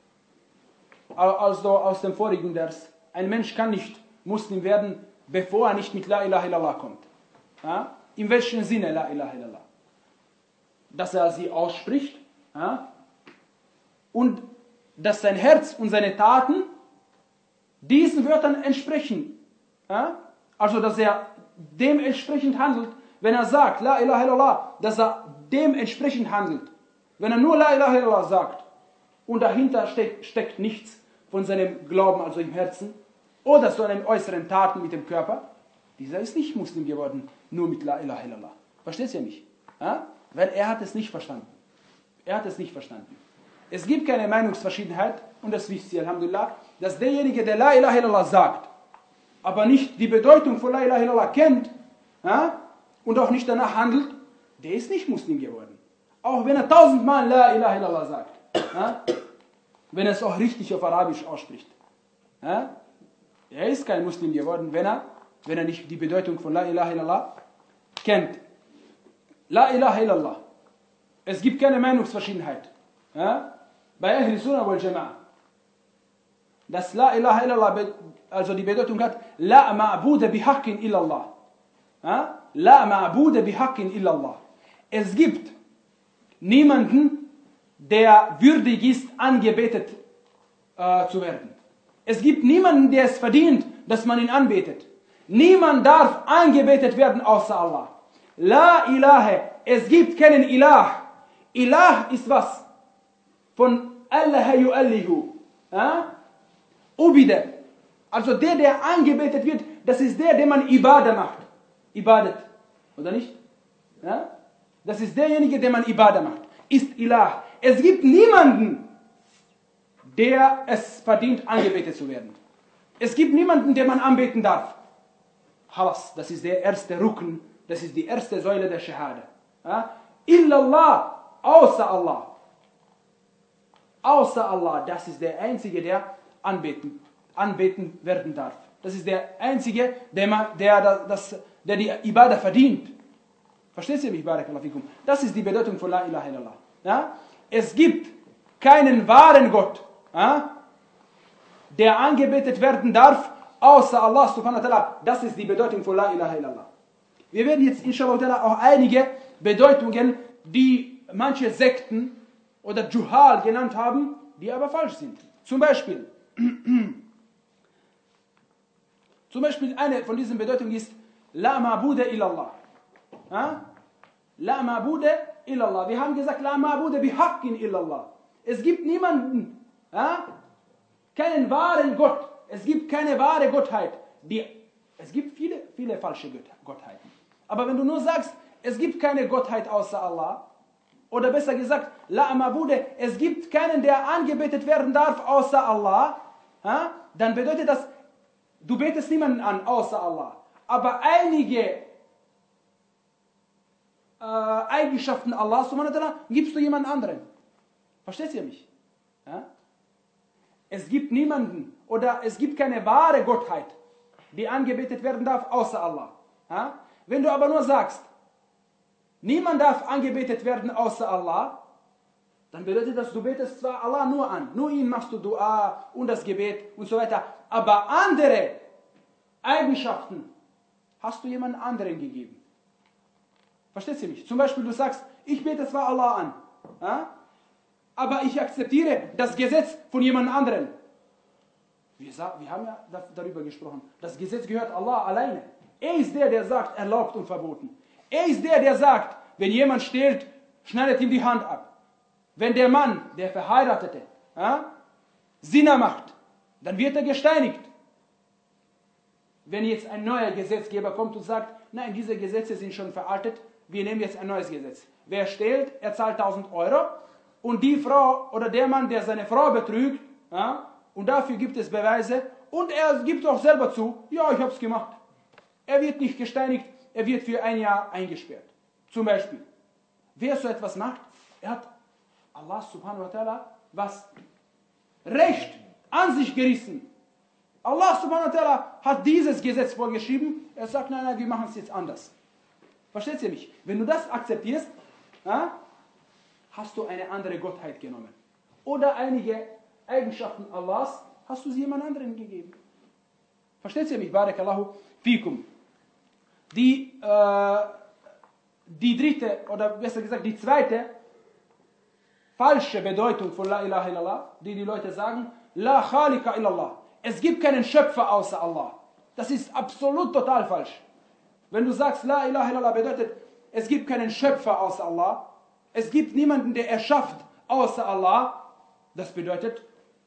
also aus dem vorigen Vers, ein Mensch kann nicht Muslim werden, bevor er nicht mit La ilaha illallah kommt. Ja? In welchem Sinne La ilaha illallah? Dass er sie ausspricht ja? und dass sein Herz und seine Taten diesen Wörtern entsprechen. Ja? Also dass er dementsprechend handelt, wenn er sagt La ilaha illallah, dass er dementsprechend handelt. Wenn er nur La ilaha illallah sagt und dahinter steckt, steckt nichts von seinem Glauben, also im Herzen, oder so einen äußeren Taten mit dem Körper, dieser ist nicht Muslim geworden, nur mit La ilaha illallah. Versteht ihr mich? Ja? Weil er hat es nicht verstanden. Er hat es nicht verstanden. Es gibt keine Meinungsverschiedenheit, und das wisst ihr, Alhamdulillah, dass derjenige, der La ilaha illallah sagt, aber nicht die Bedeutung von La ilaha illallah kennt, ja, und auch nicht danach handelt, der ist nicht Muslim geworden. Auch wenn er tausendmal La ilaha illallah sagt. Ja, wenn er es auch richtig auf Arabisch ausspricht. Ja, er ist kein Muslim geworden, wenn er, wenn er nicht die Bedeutung von La ilaha illallah kennt. La ilaha illallah. Es gibt keine Meinungsverschiedenheit. Ja, bei Ahl Sunnah wal Jama'a. Dass La ilaha illallah also die Bedeutung hat La ma'bude bihaqqin illallah. Ja, La ma'bude bihaqqin illallah. Es gibt niemanden, der würdig ist, angebetet äh, zu werden. Es gibt niemanden, der es verdient, dass man ihn anbetet. Niemand darf angebetet werden außer Allah. La ilaha, es gibt keinen Ilah. Ilah ist was? Von Allah yu'allihu. Ja? Ubide. Also der, der angebetet wird, das ist der, der man Ibadah macht. Ibadat. Oder nicht? Ja? Das ist derjenige, der man Ibadah macht. Ist Ilah. Es gibt niemanden, der es verdient, angebetet zu werden. Es gibt niemanden, den man anbeten darf. Halas, das ist der erste Rukn, das ist die erste Säule der Shahada. Ja? Illallah, außer Allah. Außer Allah, das ist der Einzige, der anbeten, anbeten werden darf. Das ist der Einzige, der, man, der, das, der die Ibadah verdient. Versteht ihr mich, barakallahu fikum? Das ist die Bedeutung von La ilaha illallah. Ja? Es gibt keinen wahren Gott, ja, der angebetet werden darf, außer Allah subhanahu wa ta'ala. Das ist die Bedeutung von La ilaha illallah. Wir werden jetzt inshallah auch einige Bedeutungen, die manche Sekten oder Juhal genannt haben, die aber falsch sind. Zum Beispiel, zum Beispiel eine von diesen Bedeutungen ist La ma'bude illallah. Ja? La ma'bude illallah. Wir haben gesagt, La ma'bude bihaqqin illallah. Es gibt niemanden, ja? Keinen wahren Gott. Es gibt keine wahre Gottheit. Die, es gibt viele, viele falsche Gottheiten. Aber wenn du nur sagst, es gibt keine Gottheit außer Allah, oder besser gesagt, La ma'bude, es gibt keinen, der angebetet werden darf außer Allah, ja? Dann bedeutet das, du betest niemanden an außer Allah. Aber einige äh, Eigenschaften Allah subhanahu wa ta'ala gibst du jemand anderen. Versteht ihr mich? Ja? Es gibt niemanden oder es gibt keine wahre Gottheit, die angebetet werden darf außer Allah. Ja? Wenn du aber nur sagst, niemand darf angebetet werden außer Allah, dann bedeutet das, du betest zwar Allah nur an, nur ihn machst du Dua und das Gebet und so weiter, aber andere Eigenschaften hast du jemand anderen gegeben. Verstehst du mich? Zum Beispiel, du sagst, ich bete zwar Allah an, ja, aber ich akzeptiere das Gesetz von jemand anderen. Wir, wir haben ja darüber gesprochen. Das Gesetz gehört Allah alleine. Er ist der, der sagt, erlaubt und verboten. Er ist der, der sagt, wenn jemand stehlt, schneidet ihm die Hand ab. Wenn der Mann, der Verheiratete, ja, Zina macht, dann wird er gesteinigt. Wenn jetzt ein neuer Gesetzgeber kommt und sagt, nein, diese Gesetze sind schon veraltet, wir nehmen jetzt ein neues Gesetz. Wer stehlt, er zahlt tausend Euro und die Frau oder der Mann, der seine Frau betrügt, ja, und dafür gibt es Beweise und er gibt auch selber zu, ja, ich habe es gemacht. Er wird nicht gesteinigt, er wird für ein Jahr eingesperrt. Zum Beispiel, wer so etwas macht, er hat Allah subhanahu wa ta'ala was Recht an sich gerissen. Allah subhanahu wa ta'ala hat dieses Gesetz vorgeschrieben, er sagt, nein, nein, wir machen es jetzt anders. Versteht ihr mich? Wenn du das akzeptierst, ja, hast du eine andere Gottheit genommen. Oder einige Eigenschaften Allahs hast du sie jemand anderen gegeben. Versteht ihr mich? Barakallahu fikum. Die, äh, die dritte, oder besser gesagt die zweite, falsche Bedeutung von La ilaha illallah, die die Leute sagen, La khaliqa illallah. Es gibt keinen Schöpfer außer Allah. Das ist absolut total falsch. Wenn du sagst, La ilaha illallah bedeutet, es gibt keinen Schöpfer außer Allah, es gibt niemanden, der erschafft außer Allah, das bedeutet,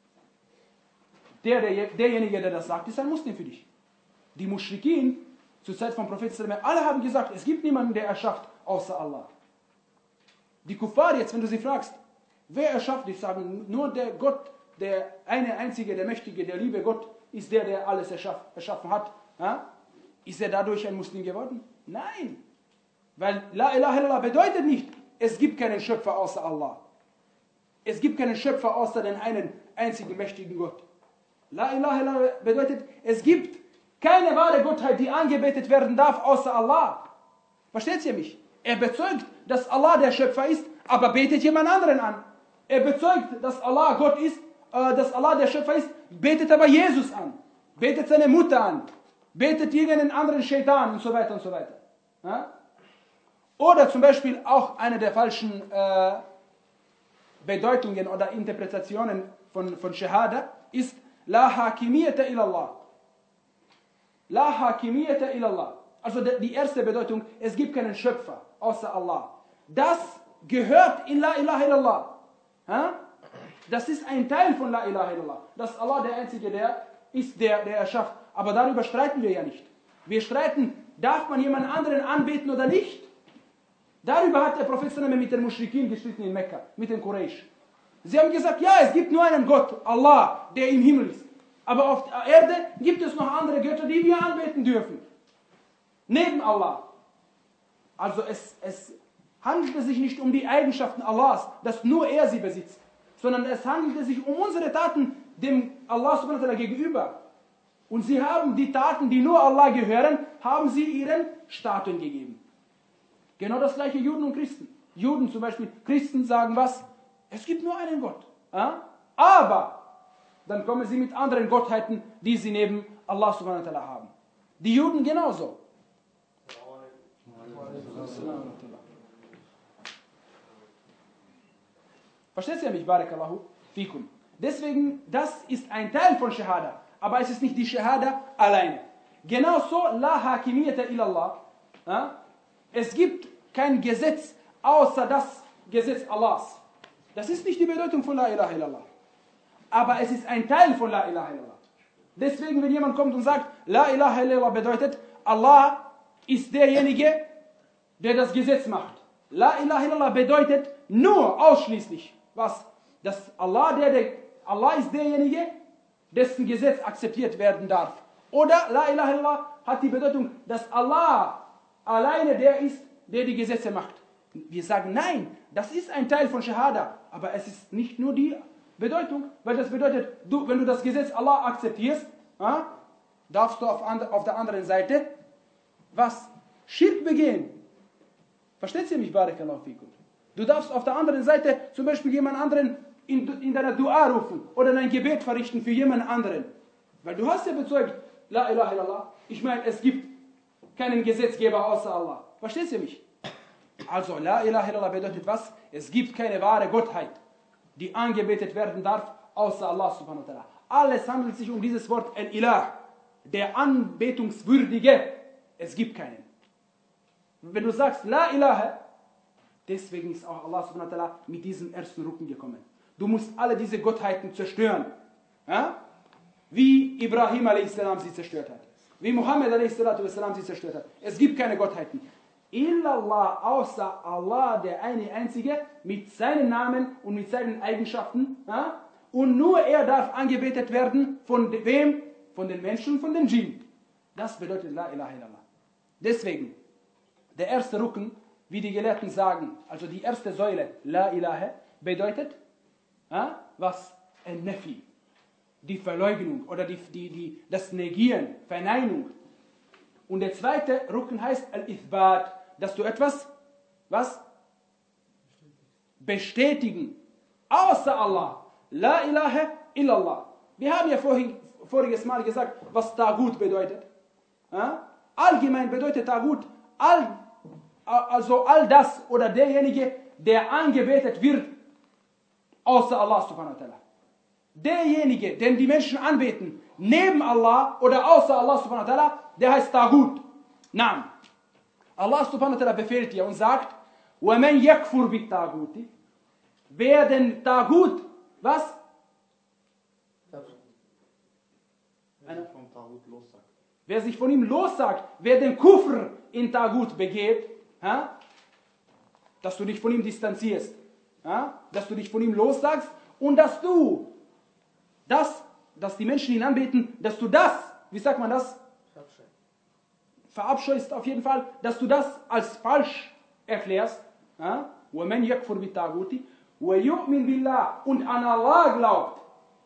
der, der, derjenige, der das sagt, ist ein Muslim für dich. Die Muschrikin, zur Zeit vom Propheten, alle haben gesagt, es gibt niemanden, der erschafft außer Allah. Die Kuffar jetzt, wenn du sie fragst, wer erschafft dich, sagen, nur der Gott, der eine einzige, der mächtige, der liebe Gott, ist der, der alles erschaff, erschaffen hat. Ja? Ist er dadurch ein Muslim geworden? Nein. Weil La ilaha illallah bedeutet nicht, es gibt keinen Schöpfer außer Allah. Es gibt keinen Schöpfer außer den einen einzigen mächtigen Gott. La ilaha illallah bedeutet, es gibt keine wahre Gottheit, die angebetet werden darf, außer Allah. Versteht ihr mich? Er bezeugt, dass Allah der Schöpfer ist, aber betet jemand anderen an. Er bezeugt, dass Allah Gott ist, äh, dass Allah der Schöpfer ist, betet aber Jesus an. Betet seine Mutter an. Betet irgendeinen anderen Shaitan und so weiter und so weiter. Ja? Oder zum Beispiel auch eine der falschen äh, Bedeutungen oder Interpretationen von, von Shahada ist La hakimiyata illallah. La hakimiyata illallah. Also die erste Bedeutung, es gibt keinen Schöpfer außer Allah. Das gehört in La ilaha illallah. Ja? Das ist ein Teil von La ilaha illallah. Dass Allah der Einzige der ist, der, der erschafft. Aber darüber streiten wir ja nicht. Wir streiten, darf man jemand anderen anbeten oder nicht? Darüber hat der Prophet mit den Muschrikin gestritten in Mekka, mit den Quraysh. Sie haben gesagt, ja, es gibt nur einen Gott, Allah, der im Himmel ist. Aber auf der Erde gibt es noch andere Götter, die wir anbeten dürfen. Neben Allah. Also es, es handelt sich nicht um die Eigenschaften Allahs, dass nur er sie besitzt, sondern es handelt sich um unsere Taten dem Allah subhanahu wa ta'ala gegenüber. Und sie haben die Taten, die nur Allah gehören, haben sie ihren Statuen gegeben. Genau das gleiche Juden und Christen. Juden zum Beispiel, Christen sagen was? Es gibt nur einen Gott. Ja? Aber dann kommen sie mit anderen Gottheiten, die sie neben Allah subhanahu wa ta'ala haben. Die Juden genauso. Versteht ihr mich? Barakallahu fikum. Deswegen, das ist ein Teil von Shahada. Aber es ist nicht die Shahada alleine. Genauso, La hakimiyata illallah. Ja? Es gibt kein Gesetz außer das Gesetz Allahs. Das ist nicht die Bedeutung von La ilaha illallah. Aber es ist ein Teil von La ilaha illallah. Deswegen, wenn jemand kommt und sagt, La ilaha illallah bedeutet, Allah ist derjenige, der das Gesetz macht. La ilaha illallah bedeutet nur ausschließlich, was? Dass Allah, der, der, Allah ist derjenige, dessen Gesetz akzeptiert werden darf. Oder La ilaha illallah hat die Bedeutung, dass Allah alleine der ist, der die Gesetze macht. Wir sagen, nein, das ist ein Teil von Shahada, aber es ist nicht nur die Bedeutung, weil das bedeutet, du, wenn du das Gesetz Allah akzeptierst, äh, darfst du auf, and, auf der anderen Seite was? Schirk begehen. Versteht ihr mich, Barakallahu fikum? Du darfst auf der anderen Seite zum Beispiel jemand anderen in, in deiner Dua rufen oder ein Gebet verrichten für jemand anderen. Weil du hast ja bezeugt, La ilaha illallah. Ich meine, es gibt keinen Gesetzgeber außer Allah. Verstehst du mich? Also, La ilaha illallah bedeutet was? Es gibt keine wahre Gottheit, die angebetet werden darf, außer Allah subhanahu wa ta'ala. Alles handelt sich um dieses Wort Al-Ilah, der Anbetungswürdige. Es gibt keinen. Wenn du sagst La ilaha, deswegen ist auch Allah subhanahu wa ta'ala mit diesem ersten Rücken gekommen. Du musst alle diese Gottheiten zerstören. Ja? Wie Ibrahim a s. sie zerstört hat. Wie Muhammad a s. sie zerstört hat. Es gibt keine Gottheiten. Illallah, außer Allah, der eine Einzige, mit seinen Namen und mit seinen Eigenschaften. Ja? Und nur er darf angebetet werden. Von wem? Von den Menschen und von den Djinn. Das bedeutet La ilaha illallah. Deswegen, der erste Rücken, wie die Gelehrten sagen, also die erste Säule, La ilaha, bedeutet, ja, was? Ein-Nafi. Die Verleugnung oder die, die, die, das Negieren, Verneinung. Und der zweite Rücken heißt Al-Ithbat, dass du etwas, was? Bestätigen. Außer Allah. La ilaha illallah. Wir haben ja vorhin, voriges Mal gesagt, was Tagut bedeutet. Ja? Allgemein bedeutet Tagut, all, also all das oder derjenige, der angebetet wird, außer Allah subhanahu wa ta'ala. Derjenige, den die Menschen anbeten, neben Allah oder außer Allah subhanahu wa ta'ala, der heißt Tagut. Naam. Allah subhanahu wa ta'ala befehlt dir und sagt, وَمَنْ يَكْفُرْ بِالتَّاغُوتِ. Wer den Tagut, was? Vom Tagut lossagt. Wer sich von ihm lossagt, wer den Kufr in Tagut begeht, ha? Dass du dich von ihm distanzierst, ha? Dass du dich von ihm lossagst und dass du das, dass die Menschen ihn anbeten, dass du das, wie sagt man das? Verabscheust auf jeden Fall, dass du das als falsch erklärst. وَمَنْ يَكْفُرْ بِالتَّاغُوتِ وَيُؤْمِنْ بِاللَّهِ und an Allah glaubt.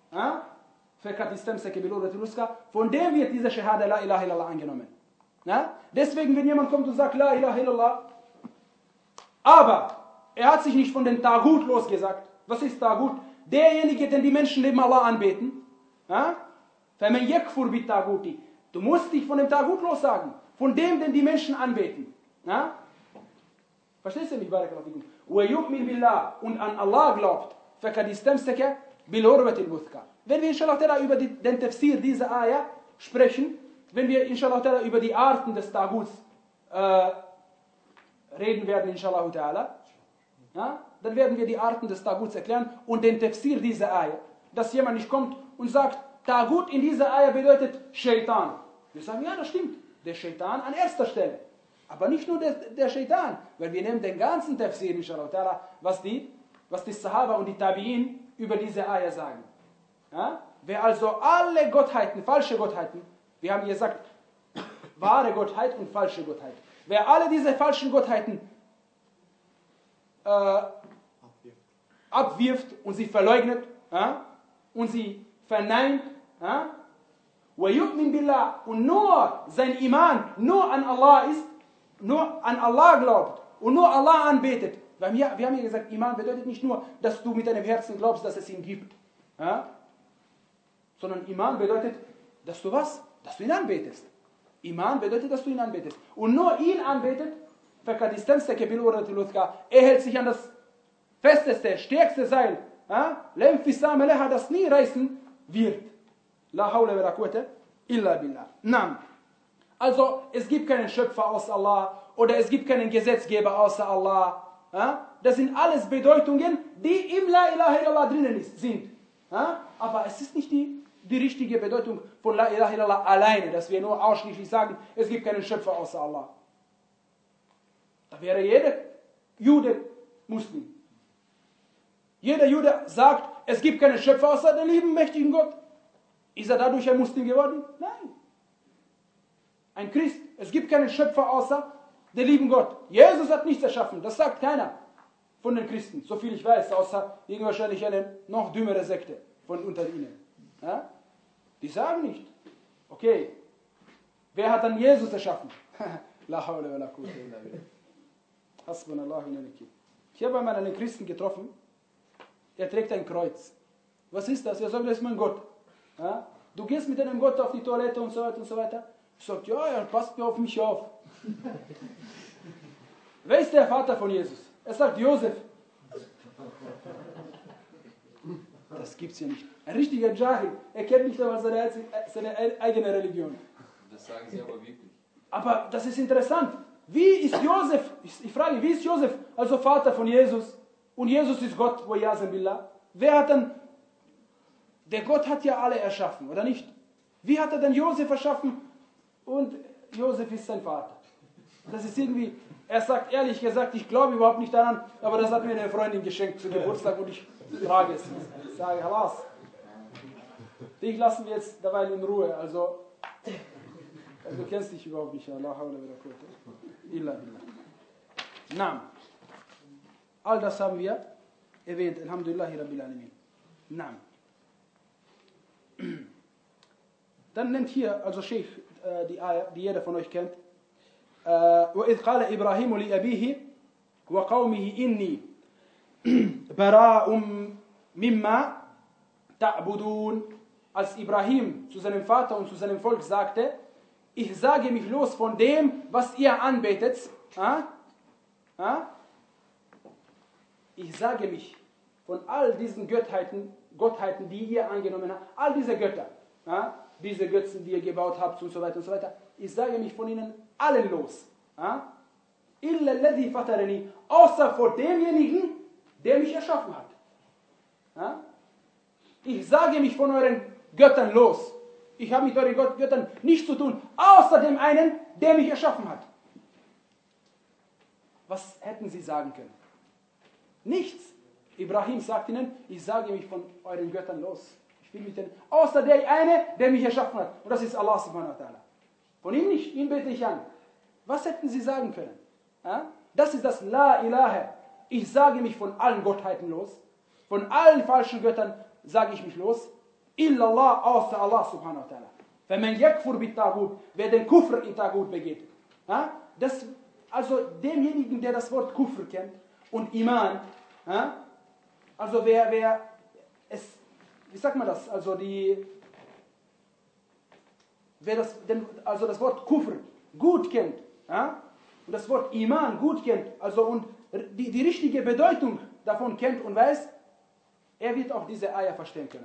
Von dem wird diese Shahada La ilaha illallah angenommen. Deswegen, wenn jemand kommt und sagt La ilaha illallah, aber er hat sich nicht von den Tagut losgesagt. Was ist Tagut? Derjenige, den die Menschen neben Allah anbeten. فَمَنْ يَكْفُرْ بِالتَّاغُوتِ. Du musst dich von dem Tagut lossagen. Von dem, den die Menschen anbeten. Ja? Verstehst du mich? وَيُؤْمِنْ بِاللَّهِ und an Allah glaubt. فَقَدْ اسْتَمْسَكَ بِالْعُرْوَةِ الْوُثْقَى. Wenn wir inshallah über die, den Tafsir dieser Ayah sprechen, wenn wir inshallah über die Arten des Taguts äh, reden werden, inshallah ta'ala, ja, dann werden wir die Arten des Taguts erklären und den Tafsir dieser Ayah. Dass jemand nicht kommt und sagt, Tagut in dieser Ayah bedeutet Shaitan. Wir sagen, ja, das stimmt. Der Shaitan an erster Stelle. Aber nicht nur der, der Shaitan, weil wir nehmen den ganzen Tafsir, inshallah ta'ala, was die, was die Sahaba und die Tabi'in über diese Ayah sagen. Ja? Wer also alle Gottheiten, falsche Gottheiten, wir haben gesagt, wahre Gottheit und falsche Gottheit. Wer alle diese falschen Gottheiten äh, abwirft. abwirft und sie verleugnet ja? und sie verneint, ja? وَيُؤْمِنْ بِاللَّهِ und nur sein Iman nur an Allah ist, nur an Allah glaubt und nur Allah anbetet. Weil wir, wir haben ja gesagt, Iman bedeutet nicht nur, dass du mit deinem Herzen glaubst, dass es ihn gibt. Ja? Sondern Iman bedeutet, dass du was? Dass du ihn anbetest. Iman bedeutet, dass du ihn anbetest. Und nur ihn anbetet, er hält sich an das festeste, stärkste Seil, ja? das nie reißen wird. La hawla wa la quwwata illa billah. Naam. Also, es gibt keinen Schöpfer außer Allah oder es gibt keinen Gesetzgeber außer Allah. Ja? Das sind alles Bedeutungen, die im La ilaha illallah drinnen ist, sind. Ja? Aber es ist nicht die, die richtige Bedeutung von La ilaha illallah alleine, dass wir nur ausschließlich sagen, es gibt keinen Schöpfer außer Allah. Da wäre jeder Jude Muslim. Jeder Jude sagt, es gibt keinen Schöpfer außer dem lieben, mächtigen Gott. Ist er dadurch ein Muslim geworden? Nein. Ein Christ, es gibt keinen Schöpfer außer der lieben Gott. Jesus hat nichts erschaffen, das sagt keiner von den Christen, so viel ich weiß, außer wahrscheinlich eine noch dümmere Sekte von unter ihnen. Ja? Die sagen nicht, okay, wer hat dann Jesus erschaffen? La hawla wa la quwwata illa billah. Hasbunallahu wa ni'mal wakeel. Ich habe einmal einen Christen getroffen, er trägt ein Kreuz. Was ist das? Er sagt, das ist mein Gott. Ja? Du gehst mit deinem Gott auf die Toilette und so weiter und so weiter. Er sagt, ja, er passt mir auf mich auf. Wer ist der Vater von Jesus? Er sagt Josef. Das gibt's ja nicht. Ein richtiger Jahil, er kennt nicht einmal seine, seine eigene Religion. Das sagen sie aber wirklich. Aber das ist interessant. Wie ist Josef, ich frage, wie ist Josef also Vater von Jesus? Und Jesus ist Gott, wa yazam billah. Wer hat dann, der Gott hat ja alle erschaffen, oder nicht? Wie hat er denn Josef erschaffen? Und Josef ist sein Vater. Das ist irgendwie, er sagt ehrlich gesagt, ich glaube überhaupt nicht daran, aber das hat mir eine Freundin geschenkt zu Geburtstag und ich trage es. Ich sage, Halas. Dich lassen wir jetzt dabei in Ruhe, also, also du kennst dich überhaupt nicht. Allah hawla wa la quwwata illa billah. Naam. All das haben wir erwähnt. Alhamdulillahi Rabbil Alamin. Naam. Dann nennt hier, also Sheikh, die Ayah, die jeder von euch kennt. وَإِذْ قَالَ إِبْرَاهِيمُ لِأَبِيهِ وَقَوْمِهِ إِنِّي بَرَاءٌ مِمَّا تَعْبُدُونَ. Als Ibrahim zu seinem Vater und zu seinem Volk sagte, ich sage mich los von dem, was ihr anbetet. Ah? Ah? Ich sage mich von all diesen Gottheiten, Gottheiten, die ihr angenommen habt, all diese Götter, ah? Diese Götzen, die ihr gebaut habt und so weiter und so weiter. Ich sage mich von ihnen allen los. Illa alladhi fatarani, außer vor demjenigen, der mich erschaffen hat. Ich sage mich von euren Göttern los. Ich habe mit euren Göttern nichts zu tun, außer dem einen, der mich erschaffen hat. Was hätten sie sagen können? Nichts. Ibrahim sagt ihnen, ich sage mich von euren Göttern los. Ich will mit denen, außer der eine, der mich erschaffen hat. Und das ist Allah subhanahu wa ta'ala. Von ihm nicht, ihn bete ich an. Was hätten sie sagen können? Ja? Das ist das La ilaha. Ich sage mich von allen Gottheiten los. Von allen falschen Göttern sage ich mich los. Illallah, außer Allah subhanahu wa ta'ala. Wenn man yakfur bit Tagut, wer den Kufr in Tagut begeht. Ja? Das, also demjenigen, der das Wort Kufr kennt und Iman. Ja? Also wer, wer es, wie sagt man das? Also die... Wer das, also das Wort Kufr gut kennt, ja, und das Wort Iman gut kennt, also und die, die richtige Bedeutung davon kennt und weiß, er wird auch diese Eier verstehen können.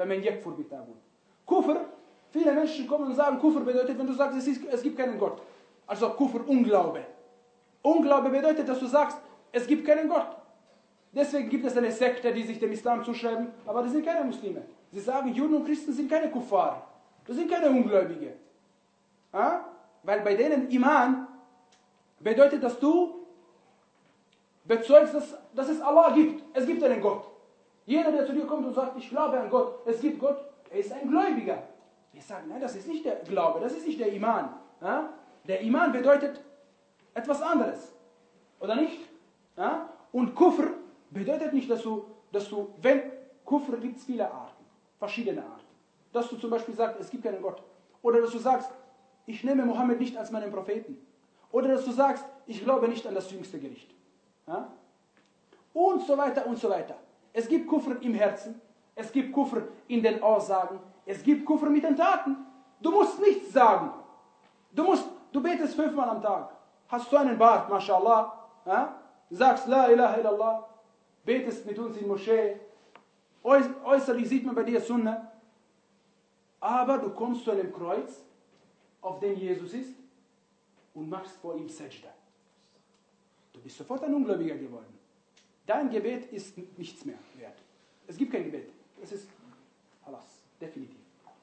Kufr, viele Menschen kommen und sagen, Kufr bedeutet, wenn du sagst, es, ist, es gibt keinen Gott. Also Kufr, Unglaube. Unglaube bedeutet, dass du sagst, es gibt keinen Gott. Deswegen gibt es eine Sekte, die sich dem Islam zuschreiben, aber das sind keine Muslime. Sie sagen, Juden und Christen sind keine Kuffar. Das sind keine Ungläubige. Ja? Weil bei denen Iman bedeutet, dass du bezeugst, dass, dass es Allah gibt. Es gibt einen Gott. Jeder, der zu dir kommt und sagt, ich glaube an Gott, es gibt Gott, er ist ein Gläubiger. Wir sagen, nein, das ist nicht der Glaube, das ist nicht der Iman. Ja? Der Iman bedeutet etwas anderes. Oder nicht? Ja? Und Kufr bedeutet nicht, dass du, dass du wenn, Kufr gibt es viele Arten, verschiedene Arten. Dass du zum Beispiel sagst, es gibt keinen Gott. Oder dass du sagst, ich nehme Mohammed nicht als meinen Propheten. Oder dass du sagst, ich glaube nicht an das jüngste Gericht. Ja? Und so weiter und so weiter. Es gibt Kufr im Herzen, es gibt Kufr in den Aussagen, es gibt Kufr mit den Taten. Du musst nichts sagen. Du, musst, du betest fünfmal am Tag. Hast du einen Bart, mashallah. Ja? Sagst La ilaha illallah. Betest mit uns in Moschee. Äußerlich sieht man bei dir Sunnah. Aber du kommst zu einem Kreuz, auf dem Jesus ist, und machst vor ihm Sajda. Du bist sofort ein Ungläubiger geworden. Dein Gebet ist nichts mehr wert. Es gibt kein Gebet. Es ist Halas, definitiv.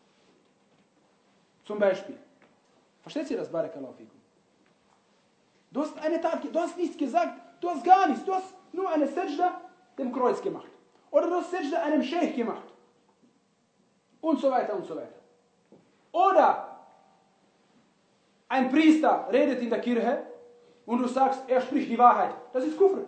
Zum Beispiel, versteht ihr das, Barakallahu fikum? Du hast eine Tat, du hast nichts gesagt, du hast gar nichts, du hast nur eine Sajda dem Kreuz gemacht. Oder du hast Sajda einem Sheikh gemacht. Und so weiter und so weiter. Oder ein Priester redet in der Kirche und du sagst, er spricht die Wahrheit. Das ist Kufr.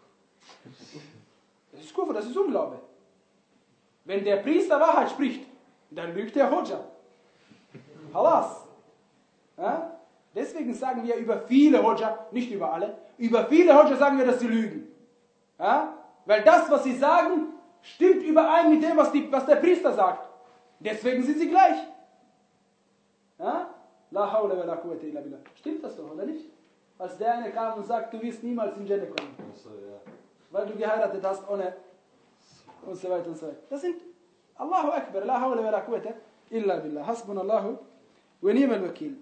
Das ist Kufr, das ist Unglaube. Wenn der Priester Wahrheit spricht, dann lügt der Hodja. Halas. Ja? Deswegen sagen wir über viele Hodja, nicht über alle, über viele Hodja sagen wir, dass sie lügen. Ja? Weil das, was sie sagen, stimmt überein mit dem, was, die, was der Priester sagt. Deswegen sind sie gleich. Ja? La hawla wa la quwwata illa billah. Stimmt das doch, oder nicht? Als der eine kam und sagt, du wirst niemals in Jannah kommen. So, ja. Weil du geheiratet hast ohne und so weiter und so weiter. Das sind Allahu Akbar, la hawla wa la quwwata illa billah. Hasbunallahu wa ni'mal wakil.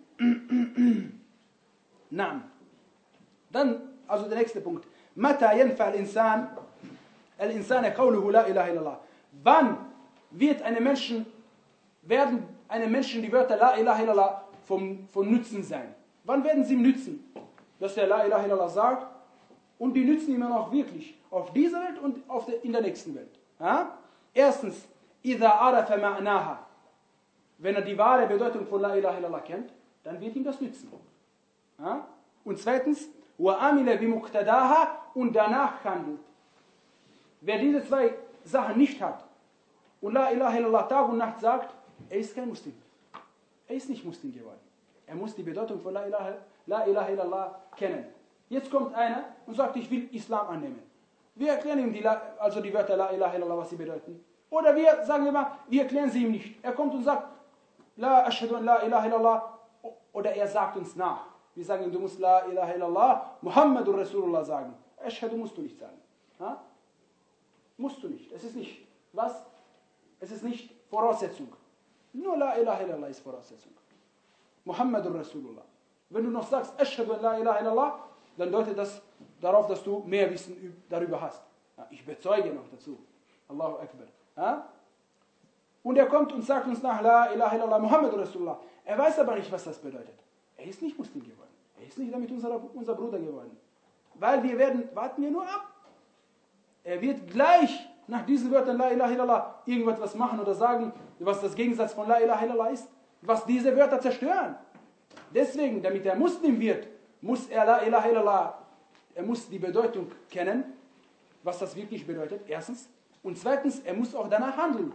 Naam. Dann, also der nächste Punkt. Mata yanfa al-insan al-insana qawluhu la ilaha illallah. Wann wird einem Menschen, werden einem Menschen die Wörter la ilaha illallah vom, von Nützen sein? Wann werden sie ihm nützen? Dass er la ilaha illallah sagt und die nützen ihm auch wirklich auf dieser Welt und auf der, in der nächsten Welt. Ja? Erstens, idha arafa ma'naha. Wenn er die wahre Bedeutung von la ilaha illallah kennt, dann wird ihm das nützen. Ja? Und zweitens, wa amila bi muqtadaha, und danach handelt. Wer diese zwei Sachen nicht hat und la ilaha illallah Tag und Nacht sagt, er ist kein Muslim. Er ist nicht Muslim geworden. Er muss die Bedeutung von la ilaha, la ilaha illallah kennen. Jetzt kommt einer und sagt, ich will Islam annehmen. Wir erklären ihm die, also die Wörter la ilaha illallah, was sie bedeuten. Oder wir sagen wir mal, wir erklären sie ihm nicht. Er kommt und sagt, la ashhadu an la ilaha illallah, oder er sagt uns nach. Wir sagen ihm, du musst la ilaha illallah, Muhammadur Rasulullah sagen. Ashhadu musst du nicht sagen. Ha? Musst du nicht. Es ist nicht, was? Es ist nicht Voraussetzung. Nur la ilaha illallah ist Voraussetzung. Muhammadur Rasulullah. Wenn du noch sagst, Ashhadu an la ilaha illallah, dann deutet das darauf, dass du mehr Wissen darüber hast. Ja, ich bezeuge noch dazu. Allahu Akbar. Ja? Und er kommt und sagt uns nach la ilaha illallah, Muhammadur Rasulullah. Er weiß aber nicht, was das bedeutet. Er ist nicht Muslim geworden. Er ist nicht damit unser, unser Bruder geworden. Weil wir werden, warten wir nur ab. Er wird gleich nach diesen Wörtern la ilaha illallah irgendwas machen oder sagen, was das Gegensatz von la ilaha illallah ist, was diese Wörter zerstören. Deswegen, damit er Muslim wird, muss er la ilaha illallah, er muss die Bedeutung kennen, was das wirklich bedeutet, erstens. Und zweitens, er muss auch danach handeln.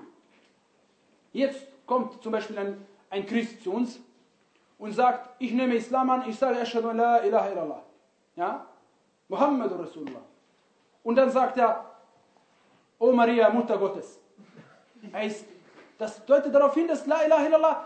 Jetzt kommt zum Beispiel ein, ein Christ zu uns und sagt, ich nehme Islam an, ich sage Ashhadu an la ilaha illallah. Ja? Muhammadur Rasulullah. Und dann sagt er, O Maria, Mutter Gottes. Das deutet darauf hin, dass la ilaha illallah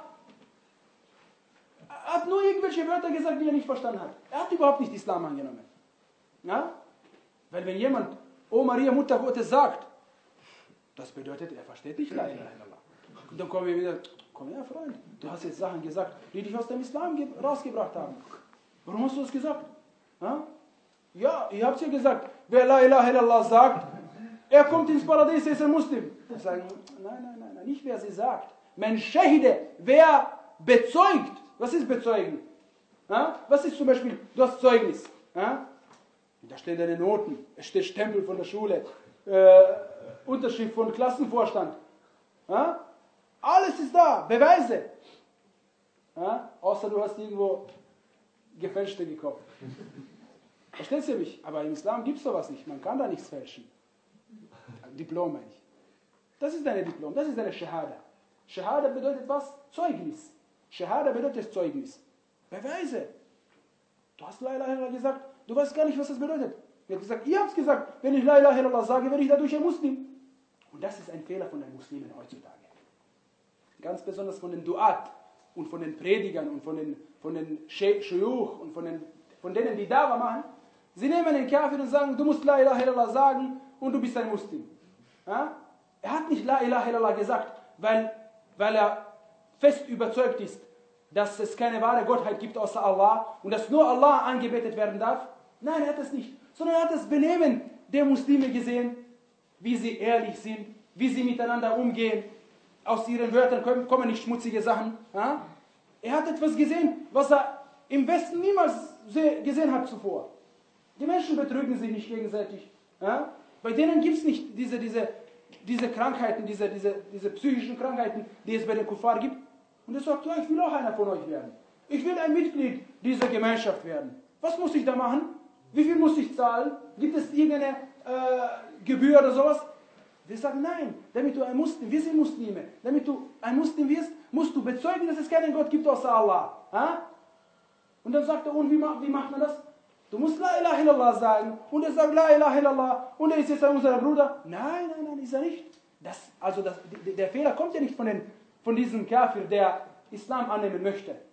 hat nur irgendwelche Wörter gesagt, die er nicht verstanden hat. Er hat überhaupt nicht Islam angenommen. Ja? Weil wenn jemand, O Maria, Mutter Gottes sagt, das bedeutet, er versteht nicht la ilaha illallah. Und dann kommen wir wieder, komm her Freund, du hast jetzt Sachen gesagt, die dich aus dem Islam rausgebracht haben. Warum hast du das gesagt? Ja, ja ihr habt ja gesagt, wer la ilaha illallah sagt, er kommt ins Paradies, er ist ein Muslim. Ich sage, nein, nein, nein, nein, nicht wer sie sagt. Man shahide, wer bezeugt. Was ist bezeugen? Ja? Was ist zum Beispiel, du hast Zeugnis. Ja? Da stehen deine Noten, es steht Stempel von der Schule, äh, Unterschrift von Klassenvorstand. Ja? Alles ist da, Beweise. Ja? Außer du hast irgendwo gefälschte gekauft. Verstehst du mich? Aber im Islam gibt es sowas nicht, man kann da nichts fälschen. Diplom meine ich. Das ist deine Diplom, das ist deine Shahada. Shahada bedeutet was? Zeugnis. Shahada bedeutet Zeugnis. Beweise. Du hast la ilaha illallah gesagt, du weißt gar nicht, was das bedeutet. Er hat gesagt, ihr habt es gesagt, wenn ich la ilaha illallah sage, werde ich dadurch ein Muslim. Und das ist ein Fehler von den Muslimen heutzutage. Ganz besonders von den Duat und von den Predigern und von den, von den Shuyuch und von, den, von denen, die Dawa machen. Sie nehmen den Kafir und sagen, du musst la ilaha illallah sagen und du bist ein Muslim. Ja? Er hat nicht la ilaha illallah gesagt, weil, weil er fest überzeugt ist, dass es keine wahre Gottheit gibt außer Allah und dass nur Allah angebetet werden darf. Nein, er hat es nicht. Sondern er hat das Benehmen der Muslime gesehen, wie sie ehrlich sind, wie sie miteinander umgehen. Aus ihren Wörtern kommen nicht schmutzige Sachen. Ja? Er hat etwas gesehen, was er im Westen niemals gesehen hat zuvor. Die Menschen betrügen sich nicht gegenseitig. Ja? Bei denen gibt es nicht diese, diese, diese Krankheiten, diese, diese, diese psychischen Krankheiten, die es bei den Kuffar gibt. Und er sagt, ja, ich will auch einer von euch werden. Ich will ein Mitglied dieser Gemeinschaft werden. Was muss ich da machen? Wie viel muss ich zahlen? Gibt es irgendeine äh, Gebühr oder sowas? Wir sagen, nein, damit du ein Muslim, wir sind Muslime, damit du ein Muslim wirst, musst du bezeugen, dass es keinen Gott gibt außer Allah. Ha? Und dann sagt er, und wie, wie macht man das? Du musst la ilaha illallah sagen. Und er sagt, la ilaha illallah. Und er ist jetzt unser Bruder. Nein, nein, nein, ist er nicht. Das, also das, der Fehler kommt ja nicht von, den, von diesem Kafir, der Islam annehmen möchte.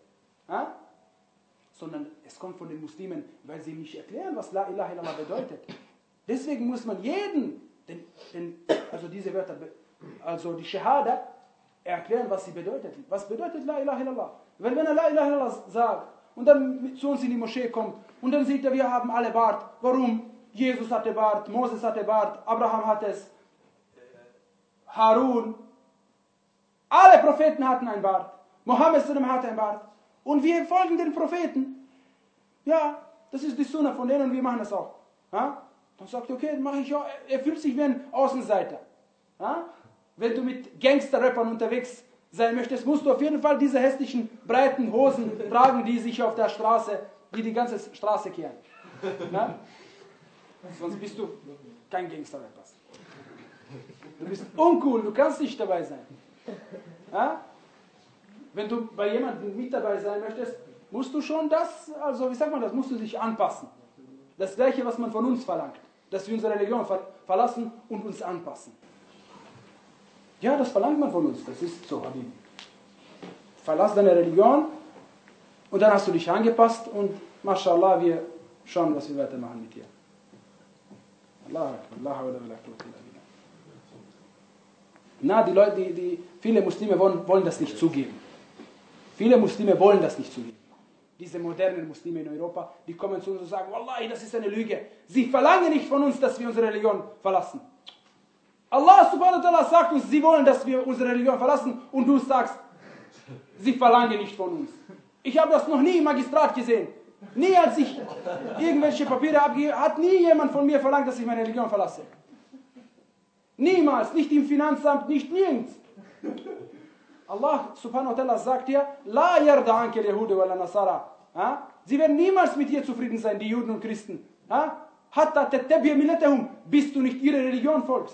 Ja? Sondern es kommt von den Muslimen, weil sie nicht erklären, was La ilaha illallah bedeutet. Deswegen muss man jeden, den, den, also diese Wörter, also die Shahada, erklären, was sie bedeutet. Was bedeutet La ilaha illallah? Weil wenn er La ilaha illallah sagt und dann zu uns in die Moschee kommt und dann sieht er, wir haben alle Bart. Warum? Jesus hatte Bart, Moses hatte Bart, Abraham hatte es, Harun. Alle Propheten hatten ein Bart. Mohammed hatte ein Bart. Und wir folgen den Propheten. Ja, das ist die Sunna von denen und wir machen das auch. Ja? Dann sagt er, okay, mache ich auch. Er fühlt sich wie ein Außenseiter. Ja? Wenn du mit Gangster-Rappern unterwegs sein möchtest, musst du auf jeden Fall diese hässlichen, breiten Hosen tragen, die sich auf der Straße, die die ganze Straße kehren. Ja? Sonst bist du kein Gangster-Rapper. Du bist uncool, du kannst nicht dabei sein. Ja? Wenn du bei jemandem nicht dabei sein möchtest, musst du schon das, also wie sagt man das, musst du dich anpassen. Das Gleiche, was man von uns verlangt, dass wir unsere Religion ver verlassen und uns anpassen. Ja, das verlangt man von uns, das ist so, Habibi. Verlass deine Religion und dann hast du dich angepasst und Mashallah, wir schauen, was wir weitermachen mit dir. Allah, Allah, Allah, Na, die Leute, die, die, viele Muslime wollen, wollen das nicht zugeben. Viele Muslime wollen das nicht zugeben. Diese modernen Muslime in Europa, die kommen zu uns und sagen, Wallahi, das ist eine Lüge. Sie verlangen nicht von uns, dass wir unsere Religion verlassen. Allah subhanahu wa ta'ala sagt uns, sie wollen, dass wir unsere Religion verlassen und du sagst, sie verlangen nicht von uns. Ich habe das noch nie im Magistrat gesehen. Nie, als ich irgendwelche Papiere abgebe, hat nie jemand von mir verlangt, dass ich meine Religion verlasse. Niemals, nicht im Finanzamt, nicht nirgends. Allah subhanahu wa ta'ala sagt hier, La yarda anke al-Yahude wa la-Nasara. Sie werden niemals mit dir zufrieden sein, die Juden und Christen. Hatta tattabi'a millatahum, bis du nicht ihre Religion folgst.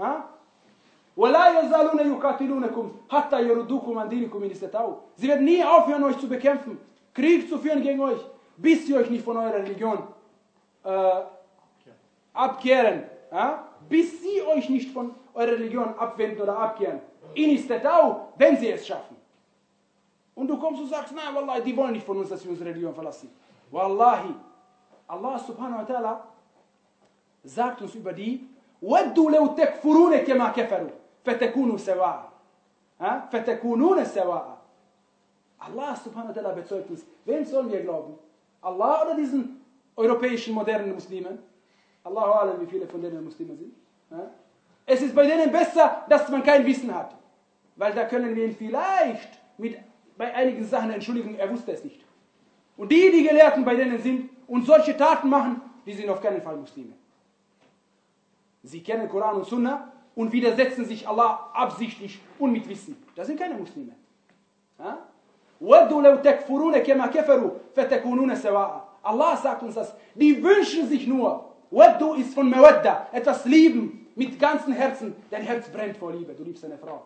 وَلَا يَزَالُونَ يُقَاتِلُونَكُمْ حَتَّى يَرُدُّوكُمْ عَنْ دِينِكُمْ إِنِ اسْتَطَاعُوا. Sie werden nie aufhören, euch zu bekämpfen, Krieg zu führen gegen euch, bis sie euch nicht von eurer Religion äh, abkehren. Ja? Bis sie euch nicht von eurer Religion abwenden oder abkehren. In istatau, wenn sie es schaffen. Und du kommst und sagst, nein, Wallahi, die wollen nicht von uns, dass wir unsere Religion verlassen. Wallahi, Allah subhanahu wa ta'ala sagt uns über die, وَدُّوا لَوْ تَكْفُرُونَ كَمَا كَفَرُوا فَتَكُونُوا سَوَاءً. فَتَكُونُونَ سَوَاءً. Allah subhanahu wa ta'ala bezeugt uns, wem sollen wir glauben? Allah oder diesen europäischen modernen Muslimen? Allahu alam, wie viele von denen Muslime sind. Ja? Es ist bei denen besser, dass man kein Wissen hat. Weil da können wir ihn vielleicht mit, bei einigen Sachen entschuldigen, er wusste es nicht. Und die, die Gelehrten bei denen sind und solche Taten machen, die sind auf keinen Fall Muslime. Sie kennen Koran und Sunna und widersetzen sich Allah absichtlich und mit Wissen. Das sind keine Muslime. Ja? وَدُّوا لَوْ تَكْفُرُونَ كَمَا كَفَرُوا فَتَكُونُونَ سَوَاءً. Allah sagt uns das. Die wünschen sich nur. Waddu ist von Mawadda, etwas lieben mit ganzem Herzen. Dein Herz brennt vor Liebe, du liebst eine Frau.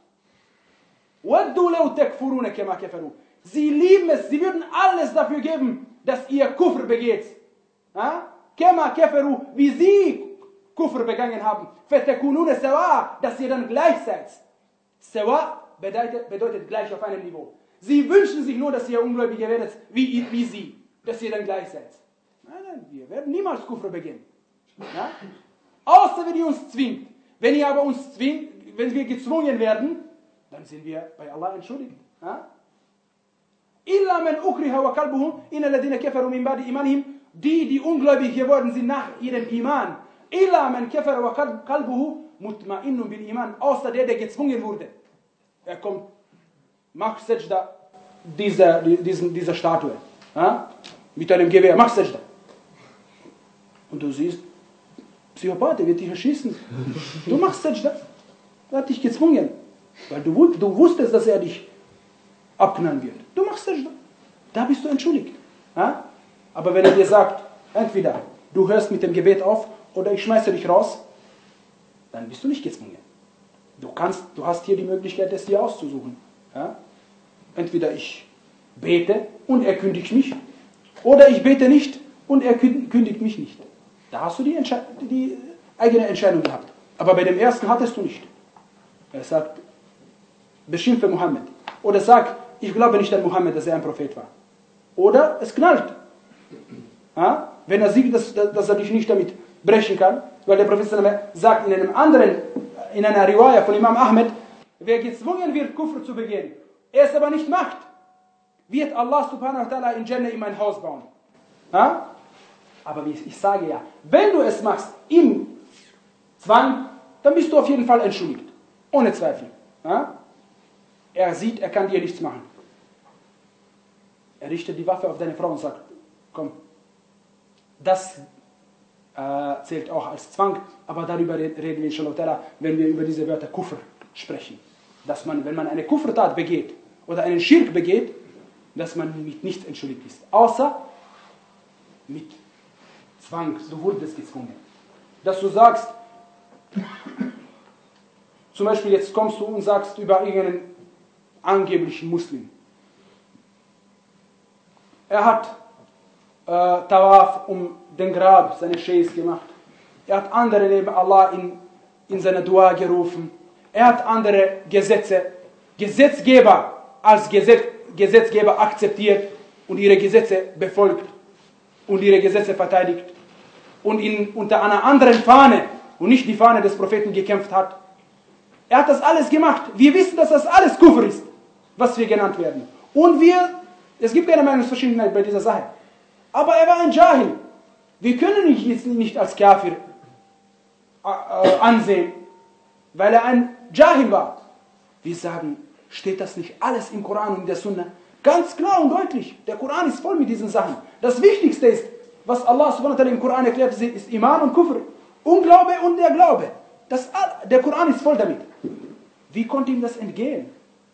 Waddu law takfuruna kama kafaru. Sie lieben es, sie würden alles dafür geben, dass ihr Kufr begeht. Kama kafaru, wie sie Kufr begangen haben. Fatakununa sawa, dass ihr dann gleich seid. Sawa bedeutet, bedeutet gleich auf einem Niveau. Sie wünschen sich nur, dass ihr Ungläubige werdet, wie, wie sie, dass ihr dann gleich seid. Nein, nein, wir werden niemals Kufr begehen. Ja? Außer wenn ihr uns zwingt. Wenn ihr aber uns zwingt, wenn wir gezwungen werden, dann sind wir bei Allah entschuldigt. Ja? Illa man ukriha wa qalbuhu inna alladhina kafaru min ba'di imanihim, die, die ungläubig geworden sind nach ihrem Iman. Illa man kafara wa qalbuhu mutma'innun bil iman, außer der, der gezwungen wurde. Er kommt, mach Sajda dieser, diesen, dieser Statue. Ja? Mit einem Gewehr, mach Sajda. Und du siehst, Psychopath, der wird dich erschießen. Du machst Sajda. Er hat dich gezwungen. Weil du, du wusstest, dass er dich abknallen wird. Du machst Sajda. Da bist du entschuldigt. Ja? Aber wenn er dir sagt, entweder du hörst mit dem Gebet auf oder ich schmeiße dich raus, dann bist du nicht gezwungen. Du kannst, du hast hier die Möglichkeit, es dir auszusuchen. Ja? Entweder ich bete und er kündigt mich, oder ich bete nicht und er kündigt mich nicht. Da hast du die, die eigene Entscheidung gehabt. Aber bei dem ersten hattest du nicht. Er sagt, beschimpfe Mohammed. Oder sag, ich glaube nicht an Mohammed, dass er ein Prophet war. Oder es knallt. Ja? Wenn er sieht, dass, dass er dich nicht damit brechen kann, weil der Prophet sagt in einem anderen, in einer Riwaya von Imam Ahmed, wer gezwungen wird, Kufr zu begehen, er es aber nicht macht, wird Allah subhanahu wa ta'ala in Jannah ihm ein Haus bauen. Ja? Aber wie ich sage ja, wenn du es machst im Zwang, dann bist du auf jeden Fall entschuldigt. Ohne Zweifel. Ja? Er sieht, er kann dir nichts machen. Er richtet die Waffe auf deine Frau und sagt, komm, das äh, zählt auch als Zwang, aber darüber reden wir inshallah, wenn wir über diese Wörter Kufr sprechen. Dass man, wenn man eine Kufrtat begeht oder einen Schirk begeht, dass man mit nichts entschuldigt ist. Außer mit Zwang, du wurdest gezwungen. Dass du sagst, zum Beispiel jetzt kommst du und sagst über irgendeinen angeblichen Muslim. Er hat äh, Tawaf um den Grab seines Scheichs gemacht. Er hat andere neben Allah in, in seine Dua gerufen. Er hat andere Gesetze, Gesetzgeber als Gesetz, Gesetzgeber akzeptiert und ihre Gesetze befolgt und ihre Gesetze verteidigt und in, unter einer anderen Fahne und nicht die Fahne des Propheten gekämpft hat. Er hat das alles gemacht. Wir wissen, dass das alles Kufr ist, was wir genannt werden. Und wir, es gibt keine Meinungsverschiedenheit bei dieser Sache. Aber er war ein Jahil. Wir können ihn jetzt nicht als Kafir äh, ansehen, weil er ein Jahil war. Wir sagen, steht das nicht alles im Koran und in der Sunna? Ganz klar und deutlich. Der Koran ist voll mit diesen Sachen. Das Wichtigste ist, was Allah subhanahu wa ta'ala im Koran erklärt, ist Iman und Kufr. Unglaube und der Glaube. Das, der Koran ist voll damit. Wie konnte ihm das entgehen?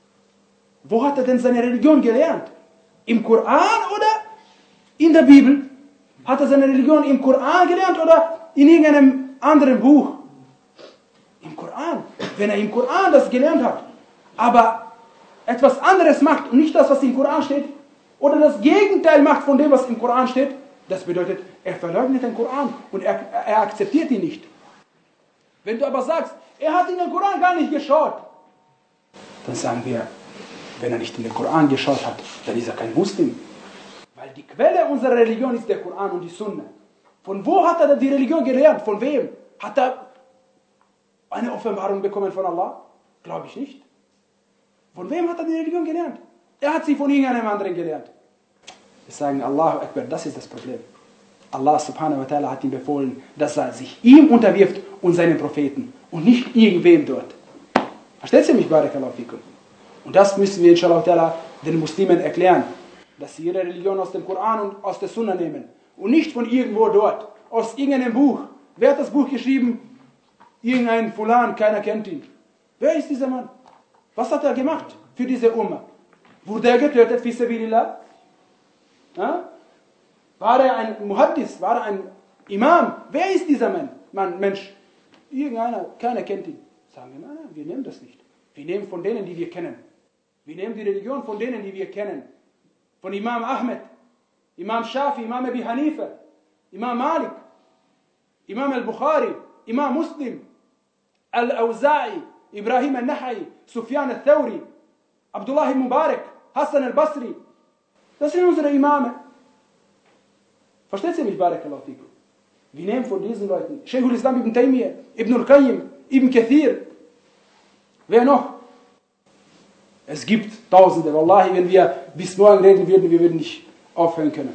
Wo hat er denn seine Religion gelernt? Im Koran oder in der Bibel? Hat er seine Religion im Koran gelernt oder in irgendeinem anderen Buch? Im Koran. Wenn er im Koran das gelernt hat, aber etwas anderes macht und nicht das, was im Koran steht, oder das Gegenteil macht von dem, was im Koran steht, das bedeutet, er verleugnet den Koran und er, er akzeptiert ihn nicht. Wenn du aber sagst, er hat in den Koran gar nicht geschaut, dann sagen wir, wenn er nicht in den Koran geschaut hat, dann ist er kein Muslim. Weil die Quelle unserer Religion ist der Koran und die Sunna. Von wo hat er die Religion gelernt? Von wem? Hat er eine Offenbarung bekommen von Allah? Glaube ich nicht. Von wem hat er die Religion gelernt? Er hat sie von irgendeinem anderen gelernt. Wir sagen Allahu Akbar, das ist das Problem. Allah subhanahu wa ta'ala hat ihm befohlen, dass er sich ihm unterwirft und seinen Propheten und nicht irgendwem dort. Versteht ihr mich, Barakallahu fikum? Und das müssen wir inshallah ta'ala den Muslimen erklären, dass sie ihre Religion aus dem Koran und aus der Sunna nehmen und nicht von irgendwo dort, aus irgendeinem Buch. Wer hat das Buch geschrieben? Irgendein Fulan, keiner kennt ihn. Wer ist dieser Mann? Was hat er gemacht für diese Umma? Wurde er getötet, fi sabilillah? Ja? War er ein Muhaddis? War er ein Imam? Wer ist dieser Mann? Mann, Mensch? Irgendeiner, keiner kennt ihn. Sagen wir, nein, nein, wir nehmen das nicht. Wir nehmen von denen, die wir kennen. Wir nehmen die Religion von denen, die wir kennen. Von Imam Ahmed, Imam Shafi, Imam Abi Hanifa, Imam Malik, Imam al-Bukhari, Imam Muslim, Al-Awza'i, Ibrahim al-Nahai, Sufyan al-Thawri, Abdullah al-Mubarak, Hassan al-Basri. Das sind unsere Imame. Versteht ihr mich, Barakallahu fikum? Wir nehmen von diesen Leuten Shaykhul Islam ibn Taymiyyah, Ibn al-Qayyim, Ibn Kathir. Wer noch? Es gibt Tausende. Wallahi, wenn wir bis morgen reden würden, wir würden nicht aufhören können.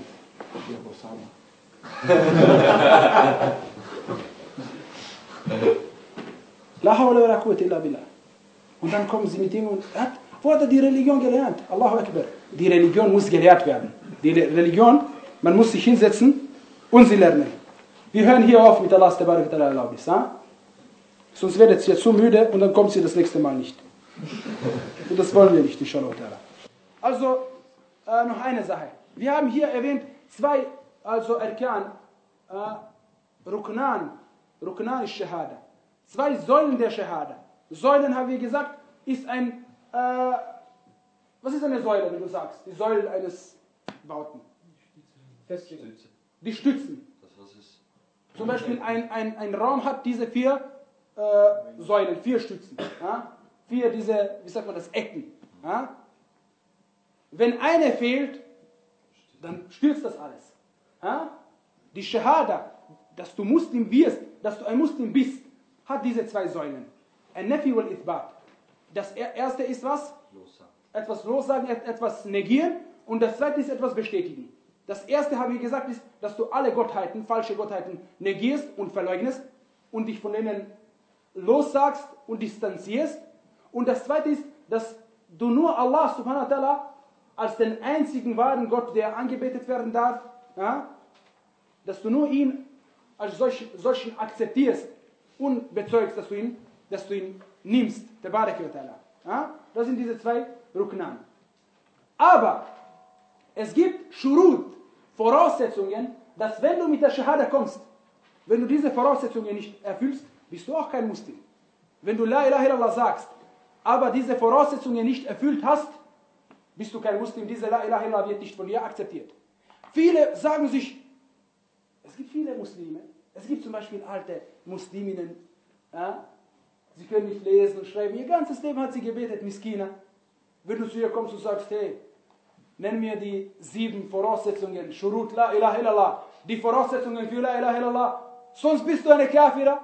La hawla wa la quwwata illa billah. Und dann kommen sie mit ihm und hat, wo hat er die Religion gelernt? Allahu Akbar. Die Religion muss gelehrt werden. Die Religion, man muss sich hinsetzen und sie lernen. Wir hören hier auf mit Allahs Tabarak wa Ta'ala Erlaubnis. Sonst werdet ihr zu müde und dann kommt sie das nächste Mal nicht. Und das wollen wir nicht, inshallah. Also, äh, noch eine Sache. Wir haben hier erwähnt, zwei, also Arkan, äh, Ruknan, Ruknan ist Shahada. Zwei Säulen der Shahada. Säulen, haben wir gesagt, ist ein, äh, was ist eine Säule, wenn du sagst? Die Säule eines Bauten. Feststellen. Die Stützen. Zum Beispiel ein, ein, ein Raum hat diese vier äh, Säulen, vier Stützen. Ja? Vier diese, wie sagt man das, Ecken. Ja? wenn eine fehlt, dann stürzt das alles. Ja? Die Shahada, dass du Muslim wirst, dass du ein Muslim bist, hat diese zwei Säulen. An-Nafi wal-Ithbat. Das erste ist was? Lossagen. Etwas lossagen, etwas negieren. Und das zweite ist etwas bestätigen. Das erste, habe ich gesagt, ist, dass du alle Gottheiten, falsche Gottheiten negierst und verleugnest und dich von denen lossagst und distanzierst. Und das zweite ist, dass du nur Allah subhanahu wa ta'ala als den einzigen wahren Gott, der angebetet werden darf, ja, dass du nur ihn als solch, solchen akzeptierst und bezeugst, dass du ihn, dass du ihn nimmst, der Tabarak wa ta'ala. Ja? Das sind diese zwei Ruknan. Aber es gibt Shurut, Voraussetzungen, dass wenn du mit der Shahada kommst, wenn du diese Voraussetzungen nicht erfüllst, bist du auch kein Muslim. Wenn du La ilaha illallah sagst, aber diese Voraussetzungen nicht erfüllt hast, bist du kein Muslim. Diese La ilaha illallah wird nicht von dir akzeptiert. Viele sagen sich, es gibt viele Muslime, es gibt zum Beispiel alte Musliminnen, ja, sie können nicht lesen und schreiben, ihr ganzes Leben hat sie gebetet, Miskina. Wenn du zu ihr kommst und sagst, hey, nenn mir die sieben Voraussetzungen, Shurut La ilaha illallah, die Voraussetzungen für La ilaha illallah, sonst bist du eine Kafira.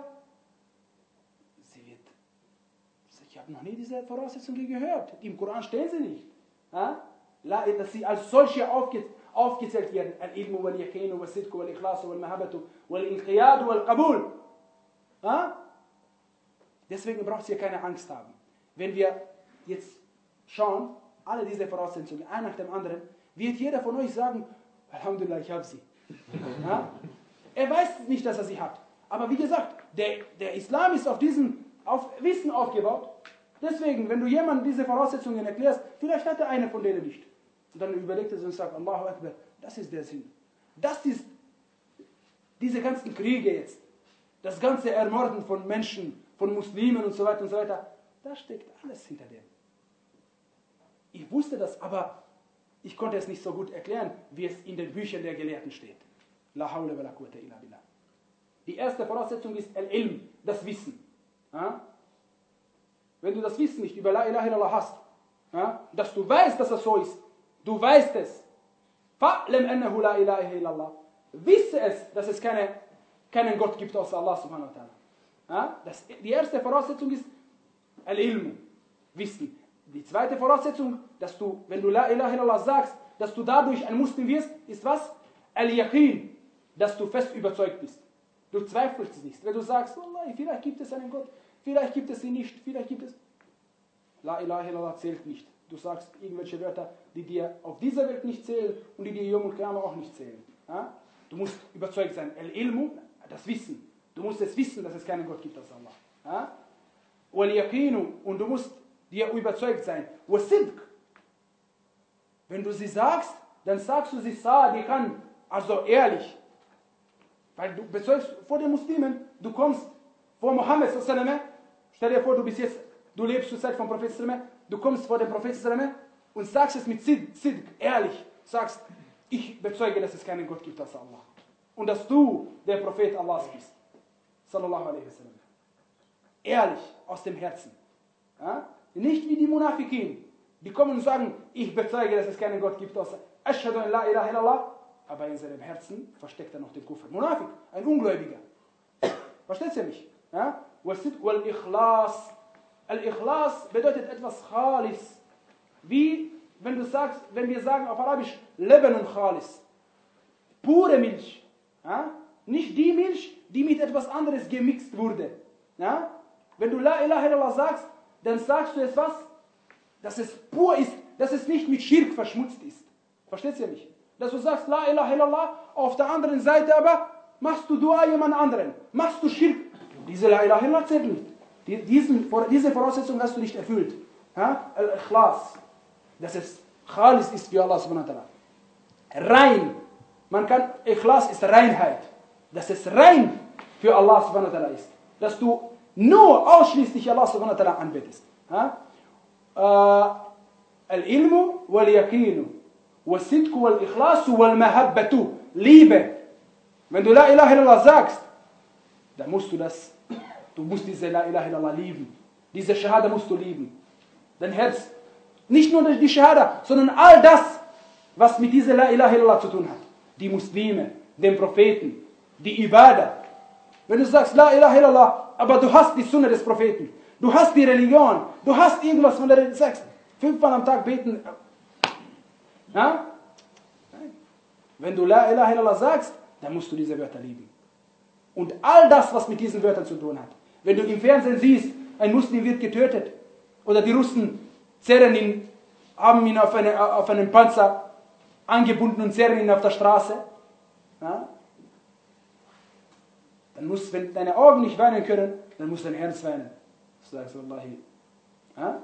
Sie wird, ich habe noch nie diese Voraussetzungen gehört. Im Koran stehen sie nicht. Ja? Dass sie als solche aufge, aufgezählt werden. Al-Ilmu wal-Yaqinu wal-Sidku wal-Ikhlasu wal-Mahabatu wal-Inqiyadu wal-Qabul. Ja? Deswegen braucht ihr keine Angst haben. Wenn wir jetzt schauen, alle diese Voraussetzungen, ein nach dem anderen, wird jeder von euch sagen, Alhamdulillah, ich habe sie. Ja? Er weiß nicht, dass er sie hat. Aber wie gesagt, der, der Islam ist auf diesem auf Wissen aufgebaut. Deswegen, wenn du jemandem diese Voraussetzungen erklärst, vielleicht hat er eine von denen nicht. Und dann überlegt er sich und sagt, Allahu Akbar, das ist der Sinn. Das ist diese ganzen Kriege jetzt. Das ganze Ermorden von Menschen, von Muslimen und so weiter und so weiter. Da steckt alles hinter dem. Ich wusste das, aber ich konnte es nicht so gut erklären, wie es in den Büchern der Gelehrten steht. La hawla wa la quwwata illa billah. Die erste Voraussetzung ist Al-Ilm, das Wissen. Ja? Wenn du das Wissen nicht über La ilaha illallah hast, ja, dass du weißt, dass das so ist, du weißt es, fa'lam annahu la ilaha illallah, wisse es, dass es keine, keinen Gott gibt außer Allah subhanahu wa ta'ala. Ja? Das, die erste Voraussetzung ist Al-Ilm, Wissen. Die zweite Voraussetzung, dass du, wenn du La ilaha illallah sagst, dass du dadurch ein Muslim wirst, ist was? Al-Yaqin, dass du fest überzeugt bist. Du zweifelst es nicht. Wenn du sagst, Wallahi, vielleicht gibt es einen Gott, vielleicht gibt es ihn nicht, vielleicht gibt es... La ilaha illallah zählt nicht. Du sagst irgendwelche Wörter, die dir auf dieser Welt nicht zählen und die dir Yawm al-Qiyamah auch nicht zählen. Ja? Du musst überzeugt sein. Al-Ilmu, das Wissen. Du musst es wissen, dass es keinen Gott gibt außer Allah. Ja? Wal-Yaqinu, und du musst dir überzeugt sein. Was-Sidq, wenn du sie sagst, dann sagst du sie sadiqan, also ehrlich. Weil du bezeugst vor den Muslimen, du kommst vor Mohammed, stell dir vor, du bist jetzt, du lebst zur Zeit vom Prophet, du kommst vor dem Prophet und sagst es mit Sidq, ehrlich, sagst, ich bezeuge, dass es keinen Gott gibt außer Allah. Und dass du der Prophet Allahs bist. Sallallahu alaihi wasallam. Ehrlich, aus dem Herzen. Ja? Nicht wie die Munafikin, die kommen und sagen, ich bezeuge, dass es keinen Gott gibt außer Ashhadu an la ilaha illallah, aber in seinem Herzen versteckt er noch den Kufr. Munafik, ein Ungläubiger. Versteht ihr mich? Ja? Wal-Ikhlas. Al-Ikhlas bedeutet etwas Khalis. Wie, wenn du sagst, wenn wir sagen auf Arabisch, Lebanon Khalis. Pure Milch. Ja? Nicht die Milch, die mit etwas anderes gemixt wurde. Ja? Wenn du La ilaha illallah sagst, dann sagst du es was? Dass es pur ist, dass es nicht mit Schirk verschmutzt ist. Versteht ihr mich? Dass du sagst, La ilaha illallah, auf der anderen Seite aber machst du Dua jemand anderen. Machst du Schirk. Diese La ilaha illallah zählt nicht. Die, diesen, diese Voraussetzung hast du nicht erfüllt. Ja? Al-Ikhlas. Dass es Khalis ist für Allah subhanahu wa ta'ala. Rein. Man kann, Ikhlas ist Reinheit. Dass es rein für Allah subhanahu wa ta'ala ist. Dass du nur ausschließlich Allah subhanahu wa ta'ala anbetest. Ja? Uh, Al-Ilmu wal-Yaqinu. Was-Sidku wal-Ikhlasu wal-Mahabbatu. Liebe. Wenn du La ilaha illallah sagst, dann musst du das, du musst diese La ilaha illallah lieben. Diese Shahada musst du lieben. Dein Herz Nicht nur die Shahada, sondern all das, was mit dieser La ilaha illallah zu tun hat. Die Muslime, den Propheten, die Ibadah. Wenn du sagst La ilaha illallah, aber du hast die Sunna des Propheten, du hast die Religion, du hast irgendwas, von der du sagst, fünfmal am Tag beten. Ja? Wenn du La ilaha illallah sagst, dann musst du diese Wörter lieben. Und all das, was mit diesen Wörtern zu tun hat. Wenn du im Fernsehen siehst, ein Muslim wird getötet, oder die Russen zerren ihn, haben ihn auf, eine, auf einen Panzer angebunden und zerren ihn auf der Straße, ja? Dann musst, wenn deine Augen nicht weinen können, dann muss dein Herz weinen. Du sagst, Wallahi. Ja?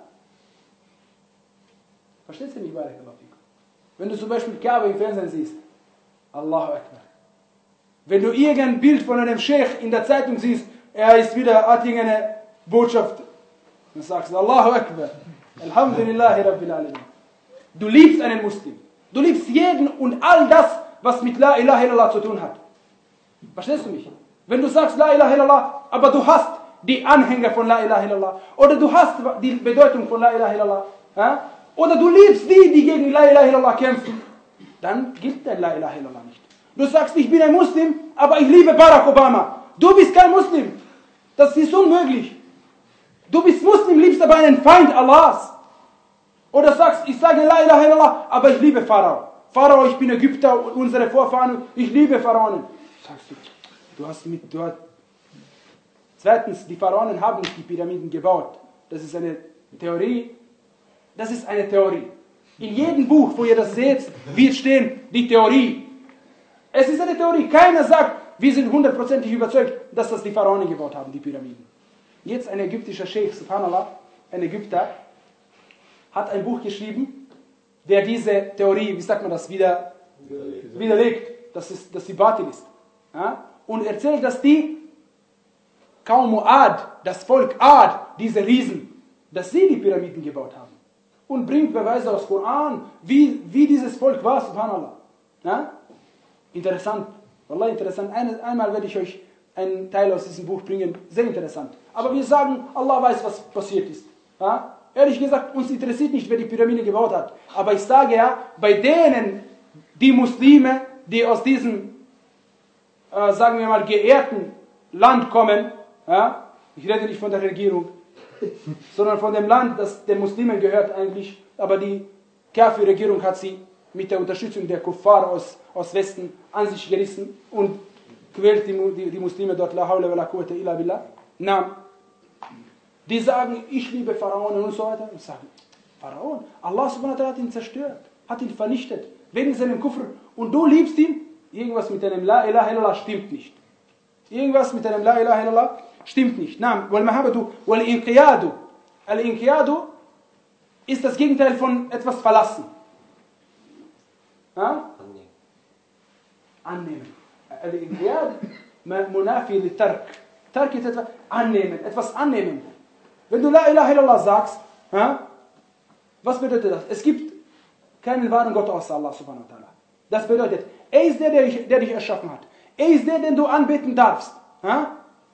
Verstehst du mich, Barakallahu fikum? Wenn du zum Beispiel Kaaba im Fernsehen siehst, Allahu Akbar. Wenn du irgendein Bild von einem Sheikh in der Zeitung siehst, er ist wieder, hat irgendeine Botschaft, dann sagst du, Allahu Akbar. Alhamdulillahi Rabbil Alamin. Du liebst einen Muslim. Du liebst jeden und all das, was mit La ilaha illallah zu tun hat. Verstehst du mich? Wenn du sagst La ilaha illallah, aber du hast die Anhänger von La ilaha illallah, oder du hast die Bedeutung von La ilaha illallah, ja? Oder du liebst die, die gegen La ilaha illallah kämpfen, dann gilt der La ilaha illallah nicht. Du sagst, ich bin ein Muslim, aber ich liebe Barack Obama. Du bist kein Muslim. Das ist unmöglich. Du bist Muslim, liebst aber einen Feind Allahs. Oder sagst, ich sage La ilaha illallah, aber ich liebe Pharao. Pharao, ich bin Ägypter, unsere Vorfahren, ich liebe Pharaonen. Sagst du, du hast mit, du hast... Zweitens, die Pharaonen haben nicht die Pyramiden gebaut. Das ist eine Theorie. Das ist eine Theorie. In jedem Buch, wo ihr das seht, wird stehen, die Theorie. Es ist eine Theorie. Keiner sagt, wir sind hundertprozentig überzeugt, dass das die Pharaonen gebaut haben, die Pyramiden. Jetzt ein ägyptischer Sheikh, subhanallah, ein Ägypter, hat ein Buch geschrieben, der diese Theorie, wie sagt man das, wieder, widerlegt, widerlegt dass, es, dass sie Batil ist. Ja? Und erzählt, dass die Kaum Ad, das Volk Ad, diese Riesen, dass sie die Pyramiden gebaut haben. Und bringt Beweise aus Koran, wie, wie dieses Volk war, subhanallah. Ja? Interessant, wallah interessant. Ein, einmal werde ich euch einen Teil aus diesem Buch bringen, sehr interessant. Aber wir sagen, Allah weiß, was passiert ist. Ja? Ehrlich gesagt, uns interessiert nicht, wer die Pyramide gebaut hat. Aber ich sage ja, bei denen, die Muslime, die aus diesem, äh, sagen wir mal, geehrten Land kommen, ja? Ich rede nicht von der Regierung, sondern von dem Land, das den Muslimen gehört eigentlich, aber die Kafir-Regierung hat sie mit der Unterstützung der Kuffar aus, aus Westen an sich gerissen und quält die, die, die Muslime dort, la hawla wa la quwwata illa billah. Na, die sagen, ich liebe Pharaonen und so weiter. Und sagen, Pharaon, Allah subhanahu wa ta'ala hat ihn zerstört, hat ihn vernichtet, wegen seinem Kufr. Und du liebst ihn? Irgendwas mit einem La ilaha illallah stimmt nicht. Irgendwas mit einem La ilaha illallah stimmt nicht. Na, wal mahabatu wal inqiyadu. Al inqiyadu ist das Gegenteil von etwas verlassen. Ja? Annehmen. Al inqiyad munafi li tark. Tark ist etwas annehmen, etwas annehmen. Wenn du La ilaha illallah sagst, ja, was bedeutet das? Es gibt keinen wahren Gott außer Allah subhanahu wa ta'ala. Das bedeutet, er ist der, der dich, der dich erschaffen hat. Er ist der, den du anbeten darfst. Ja?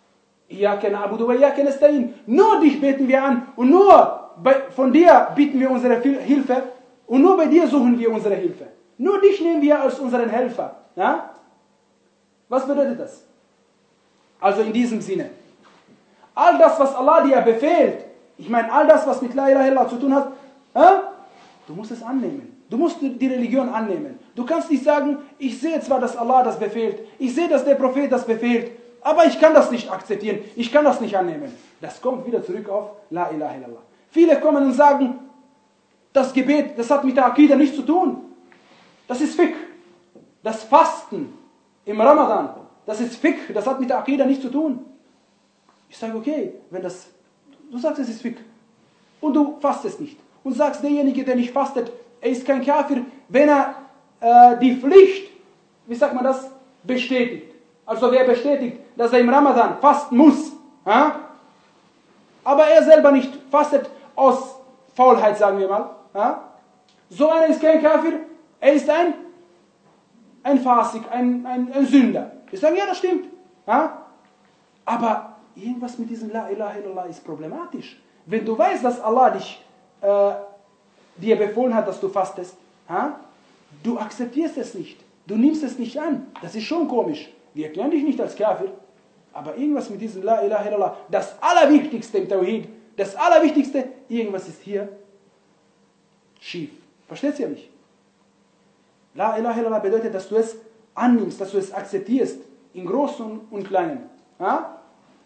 Nur dich beten wir an und nur bei, von dir bieten wir unsere Hilfe und nur bei dir suchen wir unsere Hilfe. Nur dich nehmen wir als unseren Helfer. Ja? Was bedeutet das? Also in diesem Sinne. All das, was Allah dir befehlt, ich meine, all das, was mit La ilaha illallah zu tun hat, äh, du musst es annehmen. Du musst die Religion annehmen. Du kannst nicht sagen, ich sehe zwar, dass Allah das befehlt, ich sehe, dass der Prophet das befehlt, aber ich kann das nicht akzeptieren, ich kann das nicht annehmen. Das kommt wieder zurück auf La ilaha illallah. Viele kommen und sagen, das Gebet, das hat mit der Akida nichts zu tun. Das ist Fiqh. Das Fasten im Ramadan, das ist Fiqh, das hat mit der Akida nichts zu tun. Ich sage, okay, wenn das, du sagst, es ist Fiqh und du fastest nicht und sagst, derjenige, der nicht fastet, er ist kein Kafir, wenn er äh, die Pflicht, wie sagt man das, bestätigt. Also wer bestätigt, dass er im Ramadan fasten muss, ja? Aber er selber nicht fastet aus Faulheit, sagen wir mal. Ja? So einer ist kein Kafir, er ist ein, ein Fasik, ein, ein, ein Sünder. Ich sage, ja, das stimmt. Ja? Aber irgendwas mit diesem La ilaha illallah ist problematisch. Wenn du weißt, dass Allah dich äh, dir befohlen hat, dass du fastest, ha? Du akzeptierst es nicht. Du nimmst es nicht an. Das ist schon komisch. Wir erklären dich nicht als Kafir, aber irgendwas mit diesem La ilaha illallah, das Allerwichtigste im Tawhid, das Allerwichtigste, irgendwas ist hier schief. Versteht ihr mich? La ilaha illallah bedeutet, dass du es annimmst, dass du es akzeptierst, in Großen und Kleinen. Ha?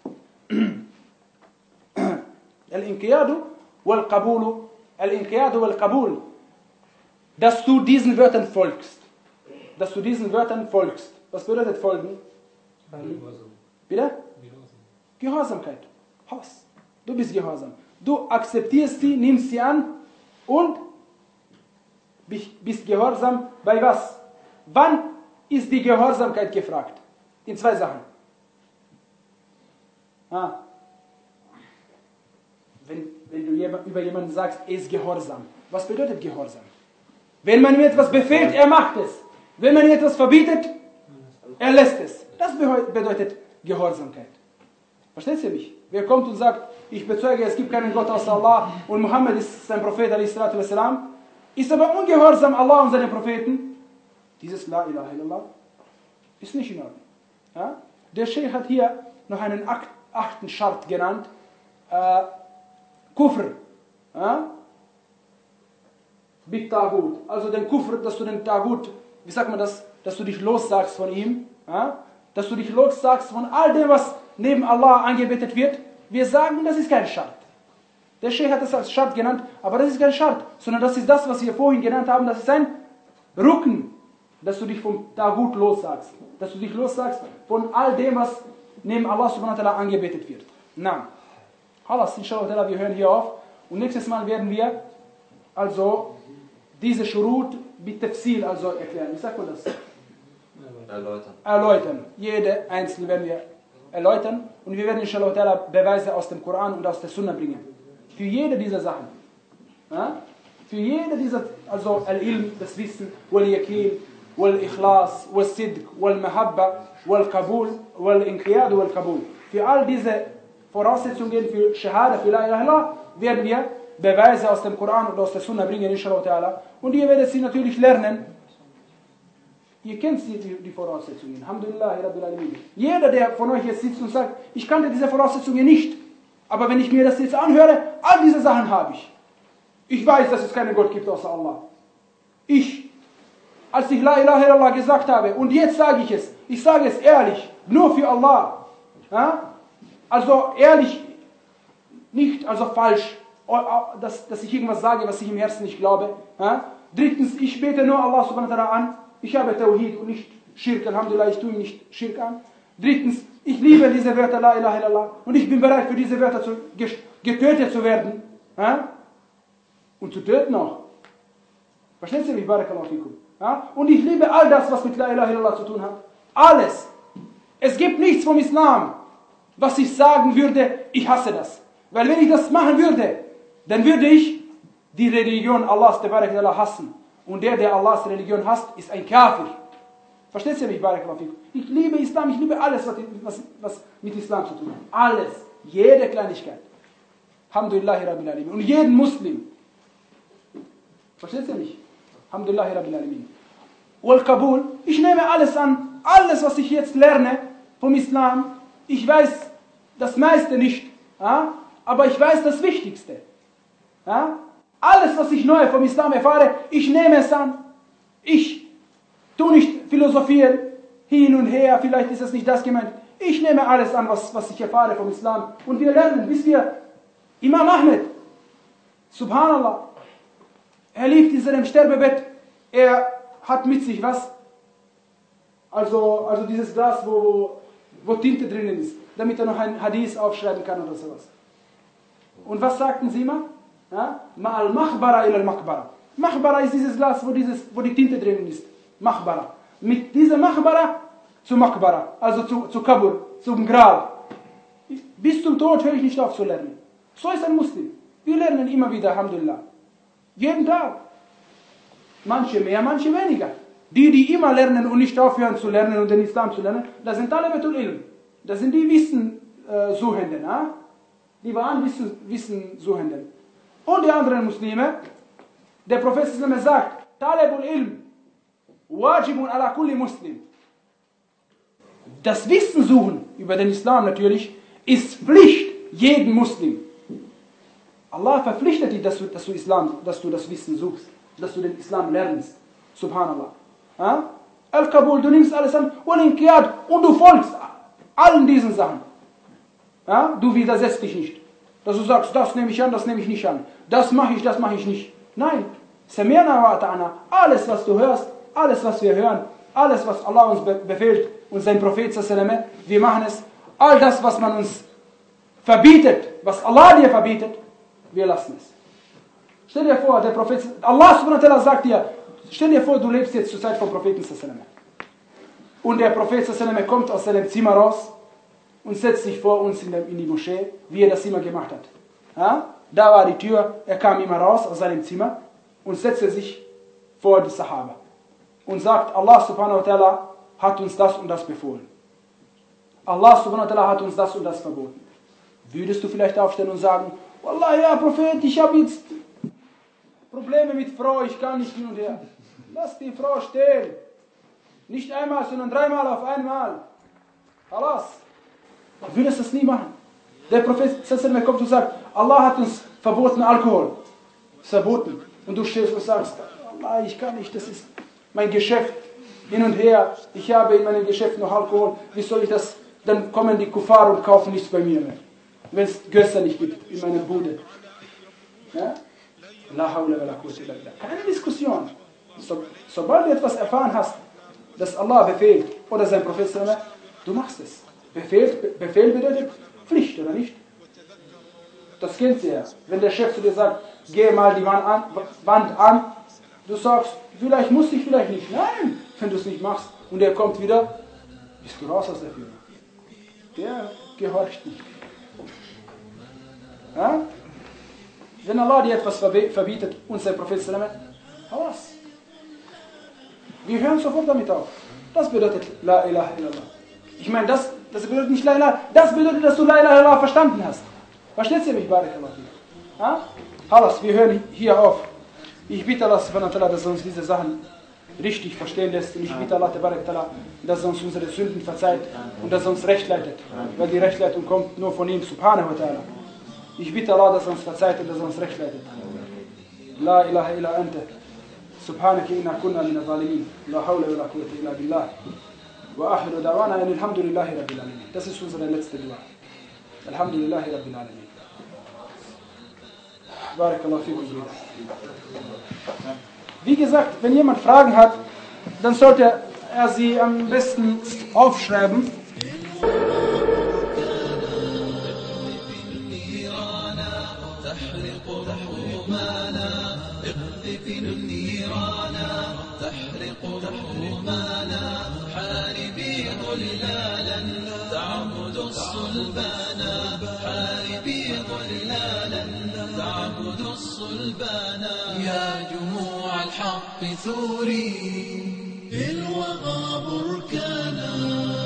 Al-Inqiyadu wal-Qabulu, Al-Inqiyadu wal-Qabul, dass du diesen Wörtern folgst. Dass du diesen Wörtern folgst. Was bedeutet folgen? Bitte? Gehorsamkeit. Haus. Du bist gehorsam. Du akzeptierst sie, nimmst sie an und bist gehorsam bei was? Wann ist die Gehorsamkeit gefragt? In zwei Sachen. Ah. Wenn, wenn du über jemanden sagst, er ist gehorsam. Was bedeutet Gehorsam? Wenn man ihm etwas befehlt, er macht es. Wenn man ihm etwas verbietet, er lässt es. Das bedeutet Gehorsamkeit. Versteht ihr mich? Wer kommt und sagt, ich bezeuge, es gibt keinen Gott außer Allah und Muhammad ist sein Prophet, ist aber ungehorsam Allah und seinen Propheten, dieses La ilaha illallah ist nicht in Ordnung. Ja? Der Sheikh hat hier noch einen achten Schart genannt, äh, Kufr. Ja? Bit Tagut. Also den Kufr, dass du den Tagut, wie sagt man das, dass du dich lossagst von ihm, ja? Dass du dich lossagst von all dem, was neben Allah angebetet wird. Wir sagen, das ist kein Schart. Der Sheikh hat es als Schart genannt, aber das ist kein Schart, sondern das ist das, was wir vorhin genannt haben, das ist ein Rücken, dass du dich vom Tagut lossagst. Dass du dich lossagst von all dem, was neben Allah subhanahu wa ta'ala angebetet wird. Na, Halas, inshallah, wir hören hier auf und nächstes Mal werden wir also diese Shurut mit Tafsil also erklären. Wie sagt man das? Erläutern. Erläutern. Jede einzelne werden wir erläutern und wir werden inshallah Beweise aus dem Koran und aus der Sunna bringen. Für jede dieser Sachen. Ja? Für jede dieser, also Al-Ilm, das Wissen, Wal-Yaqin, Wal-Ikhlas, Wal-Sidq, Wal-Mahabba, Wal-Qabul, Wal-Inqiyad, Wal-Qabul. Für all diese Voraussetzungen für Shahada, für La ilaha illallah, werden wir Beweise aus dem Koran und aus der Sunna bringen, inshallah ta'ala. Und ihr werdet sie natürlich lernen. Ihr kennt die, die Voraussetzungen. Alhamdulillah, Rabbil Alamin. Jeder, der von euch jetzt sitzt und sagt, ich kannte diese Voraussetzungen nicht, aber wenn ich mir das jetzt anhöre, all diese Sachen habe ich. Ich weiß, dass es keinen Gott gibt außer Allah. Ich, als ich La ilaha illallah gesagt habe, und jetzt sage ich es, ich sage es ehrlich, nur für Allah. Ja? Also ehrlich, nicht, also falsch, dass, dass ich irgendwas sage, was ich im Herzen nicht glaube. Ja? Drittens, ich bete nur Allah subhanahu wa ta'ala an. Ich habe Tawhid und nicht Schirk, Alhamdulillah, ich tue ihm nicht Schirk an. Drittens, ich liebe diese Wörter, La ilaha illallah, und ich bin bereit, für diese Wörter zu, getötet zu werden. Ja? Und zu töten auch. Verstehst du mich? Barakallahu fikum. Ja? Und ich liebe all das, was mit La ilaha illallah zu tun hat. Alles. Es gibt nichts vom Islam, was ich sagen würde, ich hasse das. Weil wenn ich das machen würde, dann würde ich die Religion Allahs hassen. Und der, der Allahs Religion hasst, ist ein Kafir. Versteht ihr mich? Barakallahu fikum. Ich liebe Islam, ich liebe alles, was, was, was mit Islam zu tun hat. Alles. Jede Kleinigkeit. Alhamdulillah Rabbil Alamin. Und jeden Muslim. Versteht ihr mich? Alhamdulillah Rabbil Alamin. Wal Kabul. Ich nehme alles an. Alles, was ich jetzt lerne vom Islam. Ich weiß das meiste nicht. Ja? Aber ich weiß das Wichtigste. Ja? Alles, was ich neu vom Islam erfahre, ich nehme es an. Ich tue nicht philosophieren, hin und her, vielleicht ist es nicht das gemeint. Ich nehme alles an, was, was ich erfahre vom Islam. Und wir lernen, bis wir Imam Ahmed, Subhanallah, er liegt in seinem Sterbebett, er hat mit sich was? Also, also dieses Glas, wo, wo Tinte drinnen ist, damit er noch ein Hadith aufschreiben kann oder sowas. Und was sagten sie immer? Ja? Ma'al Machbara ila al-Machbara. Machbara ist dieses Glas, wo, dieses, wo die Tinte drin ist. Machbara. Mit dieser Machbara zu Machbara, also zu, zu Kabur, zum Grab. Bis zum Tod höre ich nicht auf zu lernen. So ist ein Muslim. Wir lernen immer wieder, Alhamdulillah. Jeden Tag. Manche mehr, manche weniger. Die, die immer lernen und nicht aufhören zu lernen und den Islam zu lernen, das sind Talabatul Ilm. Das sind die Wissensuchenden. Äh, die wahren Wissen, Wissensuchenden. Und die anderen Muslime, Der Prophet sagt, Talabul Ilm, wajibun ala kulli Muslim. Das Wissen suchen über den Islam natürlich ist Pflicht jeden Muslim. Allah verpflichtet dich, dass du, dass du Islam, dass du das Wissen suchst, dass du den Islam lernst. Subhanallah. Ja? Al-Kabul, du nimmst alles an, und du folgst allen diesen Sachen. Ja? Du widersetzt dich nicht. Dass du sagst, das nehme ich an, das nehme ich nicht an. Das mache ich, das mache ich nicht. Nein. Sami'na wa ata'na. Alles, was du hörst, alles, was wir hören, alles, was Allah uns be- befehlt und sein Prophet, wir machen es. All das, was man uns verbietet, was Allah dir verbietet, wir lassen es. Stell dir vor, der Prophet, Allah subhanahu wa ta'ala sagt dir, stell dir vor, du lebst jetzt zur Zeit vom Propheten und der Prophet kommt aus seinem Zimmer raus und setzt sich vor uns in, der, in die Moschee, wie er das immer gemacht hat. Ja? Da war die Tür, er kam immer raus aus seinem Zimmer und setzte sich vor die Sahaba und sagt, Allah subhanahu wa ta'ala hat uns das und das befohlen. Allah subhanahu wa ta'ala hat uns das und das verboten. Würdest du vielleicht aufstehen und sagen, Wallah, ja Prophet, ich habe jetzt Probleme mit Frau, ich kann nicht hin und her. Lass die Frau stehen. Nicht einmal, sondern dreimal auf einmal. Halas. Du würdest das nie machen. Der Prophet kommt und sagt, Allah hat uns verboten Alkohol. Verboten. Und du stehst und sagst, Allah, ich kann nicht, das ist mein Geschäft. Hin und her, ich habe in meinem Geschäft noch Alkohol. Wie soll ich das? Dann kommen die Kuffar und kaufen nichts bei mir mehr. Wenn es Göster nicht gibt in meiner Bude. Ja? La hawla wa la quwwata illa billah. Keine Diskussion. So, sobald du etwas erfahren hast, dass Allah befehlt oder sein Prophet, du machst es. Befehl, Befehl bedeutet Pflicht, oder nicht? Das kennt ihr ja. Wenn der Chef zu dir sagt, geh mal die Wand an, Wand an, du sagst, vielleicht muss ich, vielleicht nicht. Nein, wenn du es nicht machst und er kommt wieder, bist du raus aus der Firma. Der gehorcht nicht. Ja? Wenn Allah dir etwas verbietet und sein Prophet, was? Wir hören sofort damit auf. Das bedeutet La ilaha illallah. Ich meine, das, das bedeutet nicht La ilaha, das bedeutet, dass du La ilaha illallah verstanden hast. Versteht ihr mich, Barakallah? Ja? Halas, wir hören hier auf. Ich bitte Allah subhanahu wa ta'ala, dass er uns diese Sachen richtig verstehen lässt. Und ich bitte Allah ta'ala, dass er uns unsere Sünden verzeiht und dass er uns recht leitet. Weil die Rechtleitung kommt nur von ihm, subhanahu wa ta'ala. Ich bitte Allah, dass er uns verzeiht und dass er uns recht leitet. La ilaha illa anta. Subhanaka inna kunna min al-zalimin. La hawla wa la quwwata illa billah. Wa akhiru da'wana alhamdulillahi rabbil alamin. Das ist unsere letzte Dua. Alhamdulillahi rabbil alamin. Barakallahu fikum. Wie gesagt, wenn jemand Fragen hat, dann sollte er sie am besten aufschreiben. يا جموع الحق ثوري بالوغى بركانا